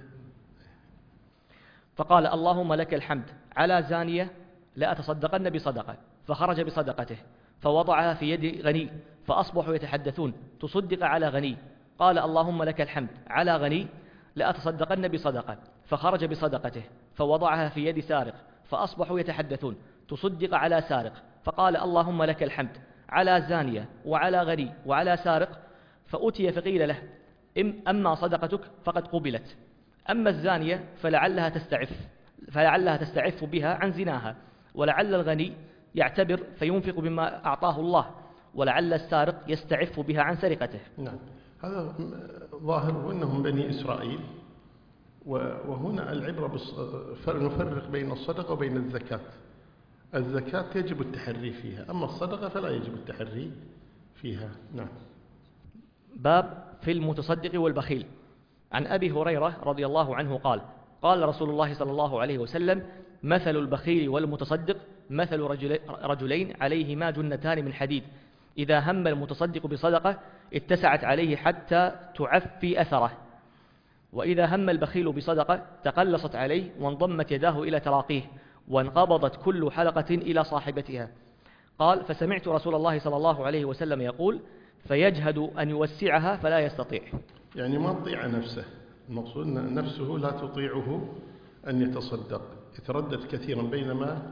فقال اللهم لك الحمد على زانية لأتصدقن بصدقة، فخرج بصدقته فوضعها في يد غني، فأصبحوا يتحدثون تصدق على غني. قال اللهم لك الحمد على غني لأتصدقن بصدقة، فخرج بصدقته فوضعها في يد سارق، فأصبحوا يتحدثون تصدق على سارق. فقال اللهم لك الحمد على زانية وعلى غني وعلى سارق، فأتي فقيل له أما صدقتك فقد قبلت، أما الزانية فلعلها تستعف بها عن زناها، ولعل الغني يعتبر فينفق بما أعطاه الله، ولعل السارق يستعف بها عن سرقته. نعم، هذا ظاهر أنهم بني إسرائيل. وهنا العبرة نفرق بين الصدقة وبين الزكاة. الزكاة يجب التحري فيها، أما الصدقة فلا يجب التحري فيها. نعم. باب في المتصدق والبخيل. عن أبي هريرة رضي الله عنه قال قال رسول الله صلى الله عليه وسلم مثل البخيل والمتصدق مثل رجلين عليهما جنتان من حديد، إذا هم المتصدق بصدقة اتسعت عليه حتى تعفي أثره، وإذا هم البخيل بصدقة تقلصت عليه وانضمت يداه إلى تراقيه، وانقبضت كل حلقة إلى صاحبتها. قال فسمعت رسول الله صلى الله عليه وسلم يقول فيجهد أن يوسعها فلا يستطيع. يعني ما تطيع نفسه، المقصود أن نفسه لا تطيعه أن يتصدق، يتردد كثيرا، بينما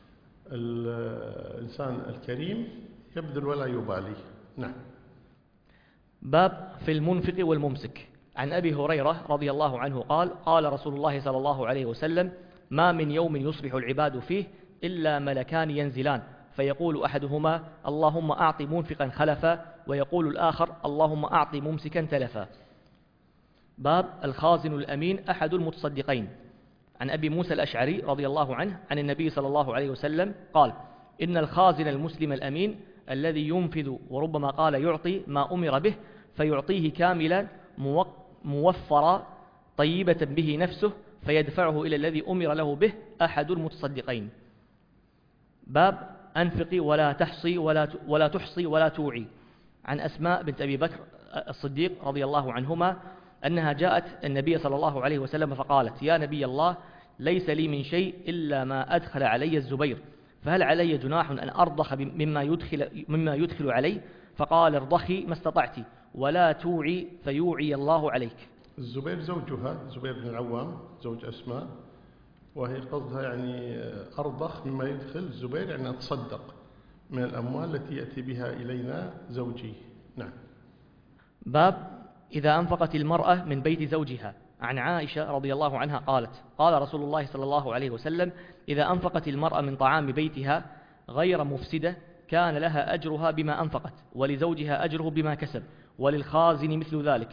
الإنسان الكريم يبذل ولا يبالي. نعم. باب في المنفق والممسك. عن أبي هريرة رضي الله عنه قال قال رسول الله صلى الله عليه وسلم ما من يوم يصبح العباد فيه إلا ملكان ينزلان، فيقول أحدهما اللهم أعط منفقا خلفا، ويقول الآخر اللهم أعط ممسكا تلفا. باب الخازن الأمين أحد المتصدقين. عن أبي موسى الأشعري رضي الله عنه عن النبي صلى الله عليه وسلم قال إن الخازن المسلم الأمين الذي ينفذ، وربما قال يعطي ما أمر به، فيعطيه كاملا موفرا طيبة به نفسه، فيدفعه إلى الذي أمر له به أحد المتصدقين. باب أنفقي ولا تحصي ولا توعي. عن أسماء بنت أبي بكر الصديق رضي الله عنهما أنها جاءت النبي صلى الله عليه وسلم فقالت يا نبي الله ليس لي من شيء إلا ما أدخل علي الزبير، فهل علي جناح أن أرضخ مما يدخل علي؟ فقال ارضخي ما استطعت ولا توعي فيوعي الله عليك. الزبير زوجها زبير بن العوام زوج أسماء، وهي قصدها يعني أرضخ مما يدخل الزبير، يعني أتصدق من الأموال التي يأتي بها إلينا زوجي. نعم. باب إذا أنفقت المرأة من بيت زوجها. عن عائشة رضي الله عنها قالت قال رسول الله صلى الله عليه وسلم إذا أنفقت المرأة من طعام بيتها غير مفسدة كان لها أجرها بما أنفقت، ولزوجها أجره بما كسب، وللخازن مثل ذلك،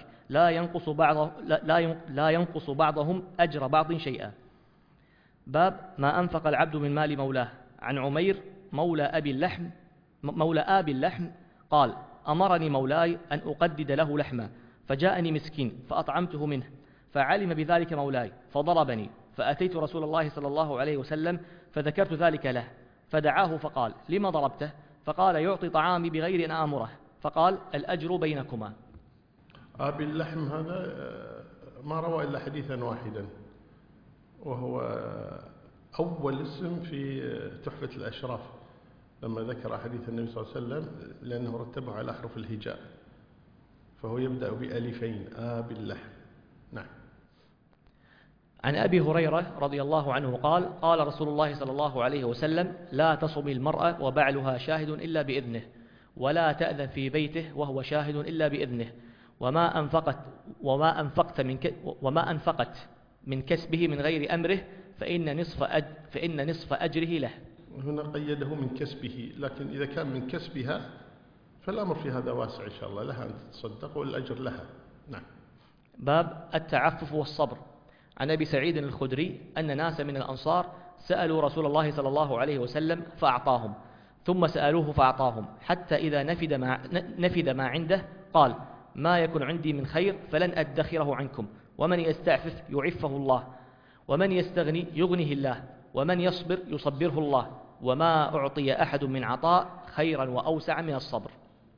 لا ينقص بعضهم أجر بعض شيئا. باب ما أنفق العبد من مال مولاه. عن عمير مولى آبي اللحم قال أمرني مولاي أن أقدد له لحما، فجاءني مسكين فأطعمته منه، فعلم بذلك مولاي فضربني، فأتيت رسول الله صلى الله عليه وسلم فذكرت ذلك له، فدعاه فقال لما ضربته؟ فقال يعطي طعامي بغير أن آمره، فقال الأجر بينكما. أبي اللحم هذا ما روى إلا حديثا واحدا، وهو أول اسم في تحفة الأشراف لما ذكر حديث النبي صلى الله عليه وسلم، لأنه رتبه على أحرف الهجاء، فهو يبدأ بألفين آبي اللحم. نعم. عن أبي هريرة رضي الله عنه قال قال رسول الله صلى الله عليه وسلم لا تصم المرأة وبعلها شاهد إلا بإذنه، ولا تأذن في بيته وهو شاهد إلا بإذنه، وما أنفقت من كسبه من غير أمره فإن نصف أجره له. هنا قيده من كسبه، لكن إذا كان من كسبها فالأمر في هذا واسع إن شاء الله، لها أن تتصدق والأجر لها. نعم. باب التعفف والصبر. عن أبي سعيد الخدري أن ناس من الأنصار سألوا رسول الله صلى الله عليه وسلم فأعطاهم، ثم سألوه فأعطاهم، حتى إذا نفد ما عنده قال ما يكن عندي من خير فلن أدخره عنكم، ومن يستعفف يعفه الله، ومن يستغني يغنه الله، ومن يصبر يصبره الله، وما أعطي أحد من عطاء خيرا وأوسع من الصبر.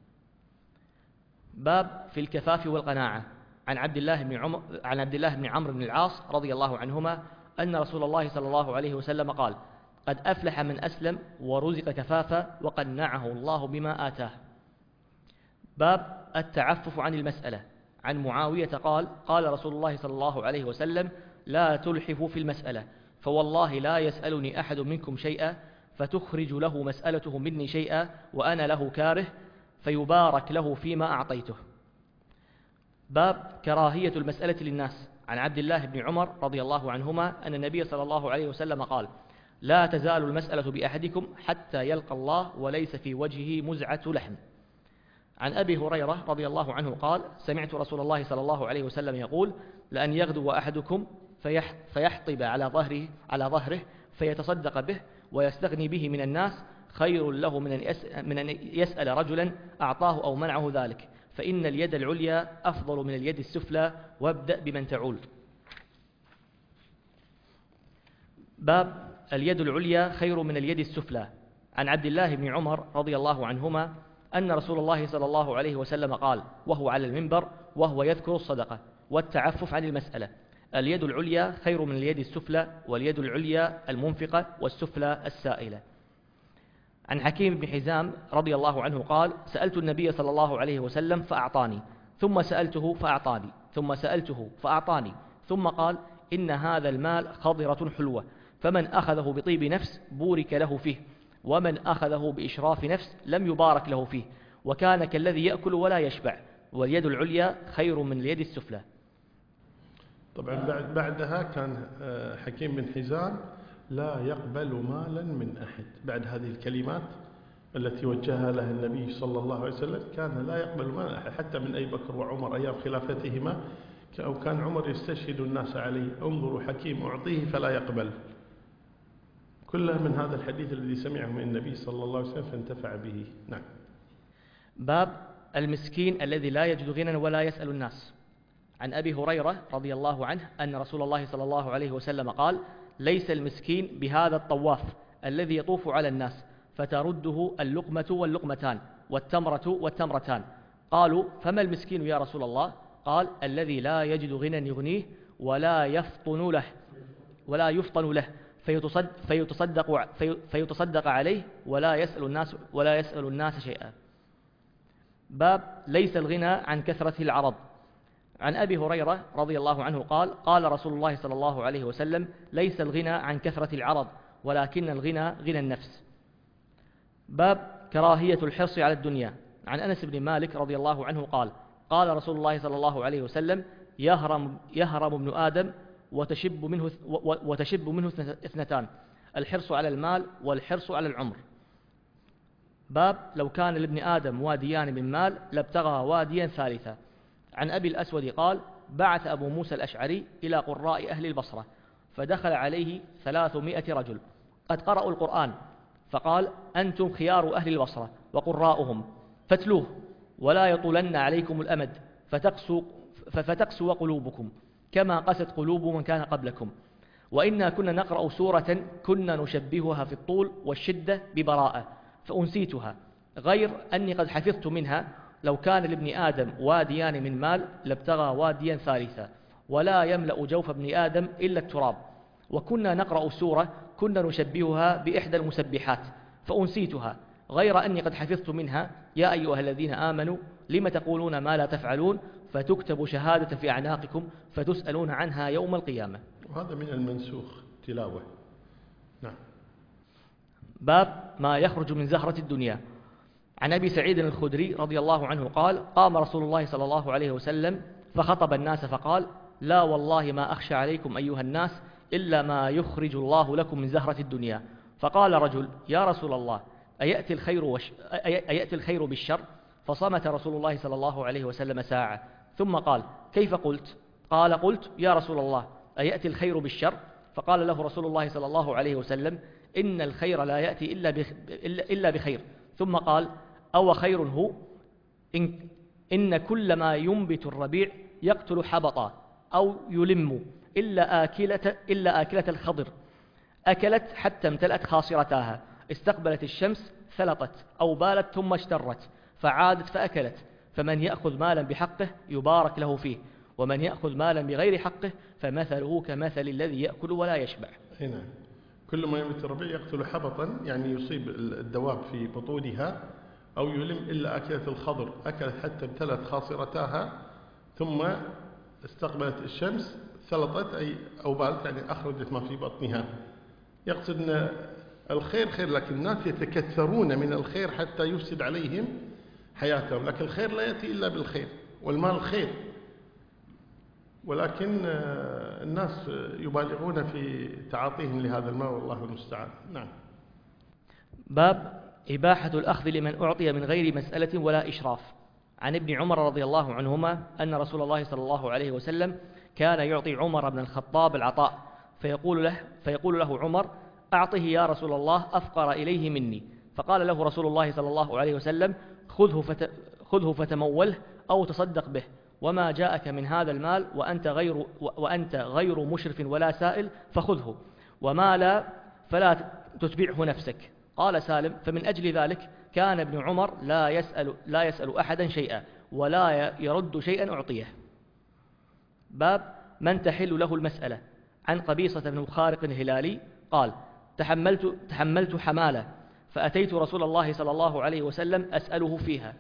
باب في الكفاف والقناعة. عن عبد الله بن عمرو بن العاص رضي الله عنهما أن رسول الله صلى الله عليه وسلم قال: قد أفلح من أسلم ورزق كفافا وقنعه الله بما آتاه. باب التعفف عن المسألة. عن معاوية قال: قال رسول الله صلى الله عليه وسلم: لا تلحفوا في المسألة، فوالله لا يسألني أحد منكم شيئا فتخرج له مسألته مني شيئا وأنا له كاره فيبارك له فيما أعطيته. باب كراهية المسألة للناس. عن عبد الله بن عمر رضي الله عنهما أن النبي صلى الله عليه وسلم قال: لا تزال المسألة بأحدكم حتى يلقى الله وليس في وجهه مزعة لحم. عن أبي هريرة رضي الله عنه قال: سمعت رسول الله صلى الله عليه وسلم يقول: لأن يغدو أحدكم فيحطب على ظهره فيتصدق به ويستغني به من الناس خير له من أن يسأل رجلا أعطاه أو منعه ذلك، فإن اليد العليا أفضل من اليد السفلى، وابدأ بمن تعول. باب اليد العليا خير من اليد السفلى. عن عبد الله بن عمر رضي الله عنهما أن رسول الله صلى الله عليه وسلم قال وهو على المنبر وهو يذكر الصدقة والتعفف عن المسألة: اليد العليا خير من اليد السفلى، واليد العليا المنفقة والسفلى السائلة. عن حكيم بن حزام رضي الله عنه قال: سألت النبي صلى الله عليه وسلم فأعطاني، ثم سألته فأعطاني، ثم سألته فأعطاني، ثم قال: إن هذا المال خضرة حلوة، فمن أخذه بطيب نفس بورك له فيه، ومن أخذه بإشراف نفس لم يبارك له فيه، وكان كالذي يأكل ولا يشبع، واليد العليا خير من اليد السفلى. طبعا بعدها كان حكيم بن حزام لا يقبل مالا من أحد. بعد هذه الكلمات التي وجهها له النبي صلى الله عليه وسلم كان لا يقبل مالا أحد، حتى من أبي بكر وعمر أيام خلافتهما، أو كان عمر يستشهد الناس عليه: انظروا حكيم أعطيه فلا يقبل. كلها من هذا الحديث الذي سمعه من النبي صلى الله عليه وسلم فانتفع به. نعم. باب المسكين الذي لا يجد غنى ولا يسأل الناس. عن أبي هريرة رضي الله عنه أن رسول الله صلى الله عليه وسلم قال: ليس المسكين بهذا الطواف الذي يطوف على الناس فترده اللقمة واللقمتان والتمرة والتمرتان. قالوا: فما المسكين يا رسول الله؟ قال: الذي لا يجد غنى يغنيه ولا يفطن له فيتصدق عليه ولا يسأل الناس شيئا. باب ليس الغنى عن كثرة العرض. عن أبي هريرة رضي الله عنه قال: قال رسول الله صلى الله عليه وسلم: ليس الغنى عن كثرة العرض ولكن الغنى غنى النفس. باب كراهية الحرص على الدنيا. عن أنس بن مالك رضي الله عنه قال: قال رسول الله صلى الله عليه وسلم: يهرم ابن آدم وتشب منه اثنتان: الحرص على المال والحرص على العمر. باب لو كان لابن آدم واديان من مال لابتغى واديا ثالثا. عن أبي الأسود قال: بعث أبو موسى الأشعري إلى قراء أهل البصرة فدخل عليه 300 رجل قد قرأوا القرآن، فقال: أنتم خيار أهل البصرة وقراؤهم فاتلوه ولا يطولن عليكم الأمد فتقسو قلوبكم كما قست قلوب من كان قبلكم، وإنا كنا نقرأ سورة كنا نشبهها في الطول والشدة ببراءة فأنسيتها، غير أني قد حفظت منها: لو كان لابن آدم واديان من مال لابتغى واديا ثالثا ولا يملأ جوف ابن آدم إلا التراب، وكنا نقرأ سورة كنا نشبهها بإحدى المسبحات فأنسيتها، غير أني قد حفظت منها: يا أيها الذين آمنوا لم تقولون ما لا تفعلون فتكتب شهادة في أعناقكم فتسألون عنها يوم القيامة. وهذا من المنسوخ تلاوة. نعم. باب ما يخرج من زهرة الدنيا. عن أبي سعيد الخدري رضي الله عنه قال: قام رسول الله صلى الله عليه وسلم فخطب الناس فقال: لا والله ما أخشى عليكم أيها الناس إلا ما يخرج الله لكم من زهرة الدنيا. فقال رجل: يا رسول الله أيأتي الخير بالشر؟ فصمت رسول الله صلى الله عليه وسلم ساعة ثم قال: كيف قلت؟ قال: قلت يا رسول الله أيأتي الخير بالشر؟ فقال له رسول الله صلى الله عليه وسلم: إن الخير لا يأتي إلا بخير. ثم قال: أو خير هو إن كل ما ينبت الربيع يقتل حبطا أو يلم إلا آكلة الخضر أكلت حتى امتلأت خاصرتاها، استقبلت الشمس ثلطت أو بالت ثم اشترت، فعادت فأكلت. فمن يأخذ مالا بحقه يبارك له فيه، ومن يأخذ مالا بغير حقه فمثله كمثل الذي يأكل ولا يشبع. هنا كل ما ينبت الربيع يقتل حبطا، يعني يصيب الدواب في بطونها أو يلم، إلا أكلت الخضر، أكلت حتى امتلت خاصرتاها ثم استقبلت الشمس ثلطت أي أو بالت، يعني أخرجت ما في بطنها. يقصد أن الخير خير، لكن الناس يتكثرون من الخير حتى يفسد عليهم حياتهم، لكن الخير لا يأتي إلا بالخير، والمال خير، ولكن الناس يبالغون في تعاطيهم لهذا المال، والله المستعان. نعم. باب إباحة الأخذ لمن أعطي من غير مسألة ولا إشراف. عن ابن عمر رضي الله عنهما أن رسول الله صلى الله عليه وسلم كان يعطي عمر بن الخطاب العطاء، فيقول له عمر: أعطه يا رسول الله، أفقر إليه مني. فقال له رسول الله صلى الله عليه وسلم: خذه فتموله أو تصدق به، وما جاءك من هذا المال وأنت غير مشرف ولا سائل فخذه، وما لا فلا تتبعه نفسك. قال سالم: فمن أجل ذلك كان ابن عمر لا يسأل أحدا شيئا ولا يرد شيئا أعطيه. باب من تحل له المسألة. عن قبيصة بن مخارق الهلالي قال: تحملت حمالة فأتيت رسول الله صلى الله عليه وسلم أسأله فيها،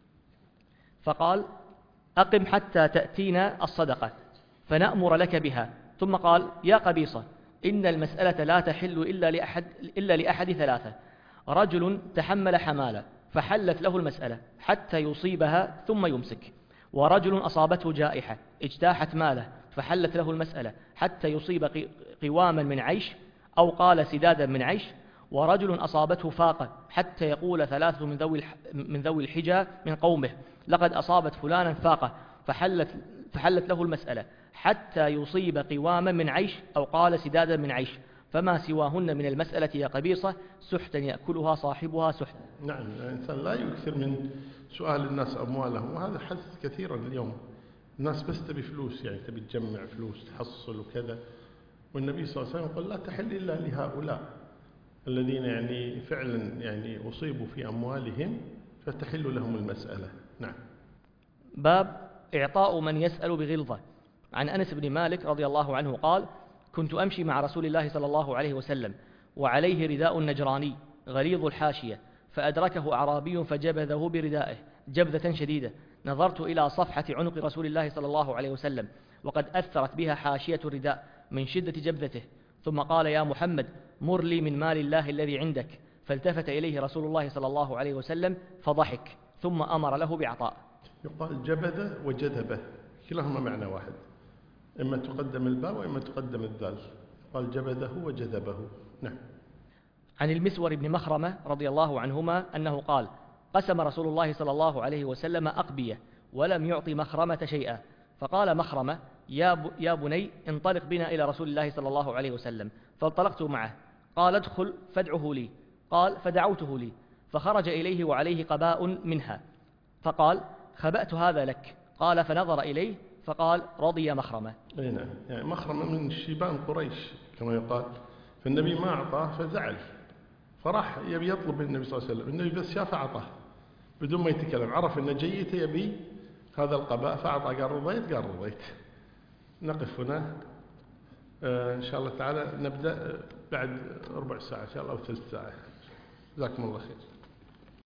فقال: أقم حتى تأتينا الصدقة فنأمر لك بها. ثم قال: يا قبيصة، إن المسألة لا تحل إلا لأحد ثلاثة: رجل تحمل حمالة فحلت له المسألة حتى يصيبها ثم يمسك، ورجل أصابته جائحة اجتاحت ماله فحلت له المسألة حتى يصيب قواما من عيش أو قال سدادا من عيش، ورجل أصابته فاقة حتى يقول ثلاثة من ذوي الحجى من قومه: لقد أصابت فلانا فاقة، فحلت له المسألة حتى يصيب قواما من عيش أو قال سدادا من عيش، فما سواهن من المسألة يا قبيصة سحتا يأكلها صاحبها سحتا. نعم، الإنسان لا يكثر من سؤال الناس أموالهم، وهذا حدث كثيرا اليوم. الناس بس تبي فلوس، يعني تبي تجمع فلوس تحصل وكذا، والنبي صلى الله عليه وسلم قال: لا تحل إلا لهؤلاء الذين يعني فعلا يعني أصيبوا في أموالهم فتحل لهم المسألة. نعم. باب إعطاء من يسأل بغلظة. عن أنس بن مالك رضي الله عنه قال: كنت أمشي مع رسول الله صلى الله عليه وسلم وعليه رداء نجراني غليظ الحاشية، فأدركه أعرابي فجبذه بردائه جبذة شديدة، نظرت إلى صفحة عنق رسول الله صلى الله عليه وسلم وقد أثرت بها حاشية الرداء من شدة جبذته، ثم قال: يا محمد، مر لي من مال الله الذي عندك. فالتفت إليه رسول الله صلى الله عليه وسلم فضحك، ثم أمر له بعطاء. يقال جبذة وجذبة كلاهما معنى واحد، إما تقدم الباء وإما تقدم الذال، قال جبذه وجذبه. نعم. عن المسور بن مخرمة رضي الله عنهما أنه قال: قسم رسول الله صلى الله عليه وسلم أقبية ولم يعطي مخرمة شيئا، فقال مخرمة: يا بني، انطلق بنا إلى رسول الله صلى الله عليه وسلم. فانطلقت معه. قال: ادخل فادعه لي. قال: فدعوته لي، فخرج إليه وعليه قباء منها، فقال: خبأت هذا لك. قال: فنظر إليه فقال: رضي مخرمة. نعم، يعني مخرمة من شيبان قريش كما يقال، فالنبي ما أعطاه فزعل، فراح يبي يطلب من النبي صلى الله عليه وسلم، النبي بس شافه أعطاه بدون ما يتكلم، عرف أن جيته يبي هذا القباء فأعطاه، قال: رضيت؟ قال: رضيت. نقف هنا إن شاء الله تعالى، نبدأ بعد ربع ساعة إن شاء الله أو ثلث ساعة. جزاكم الله خير.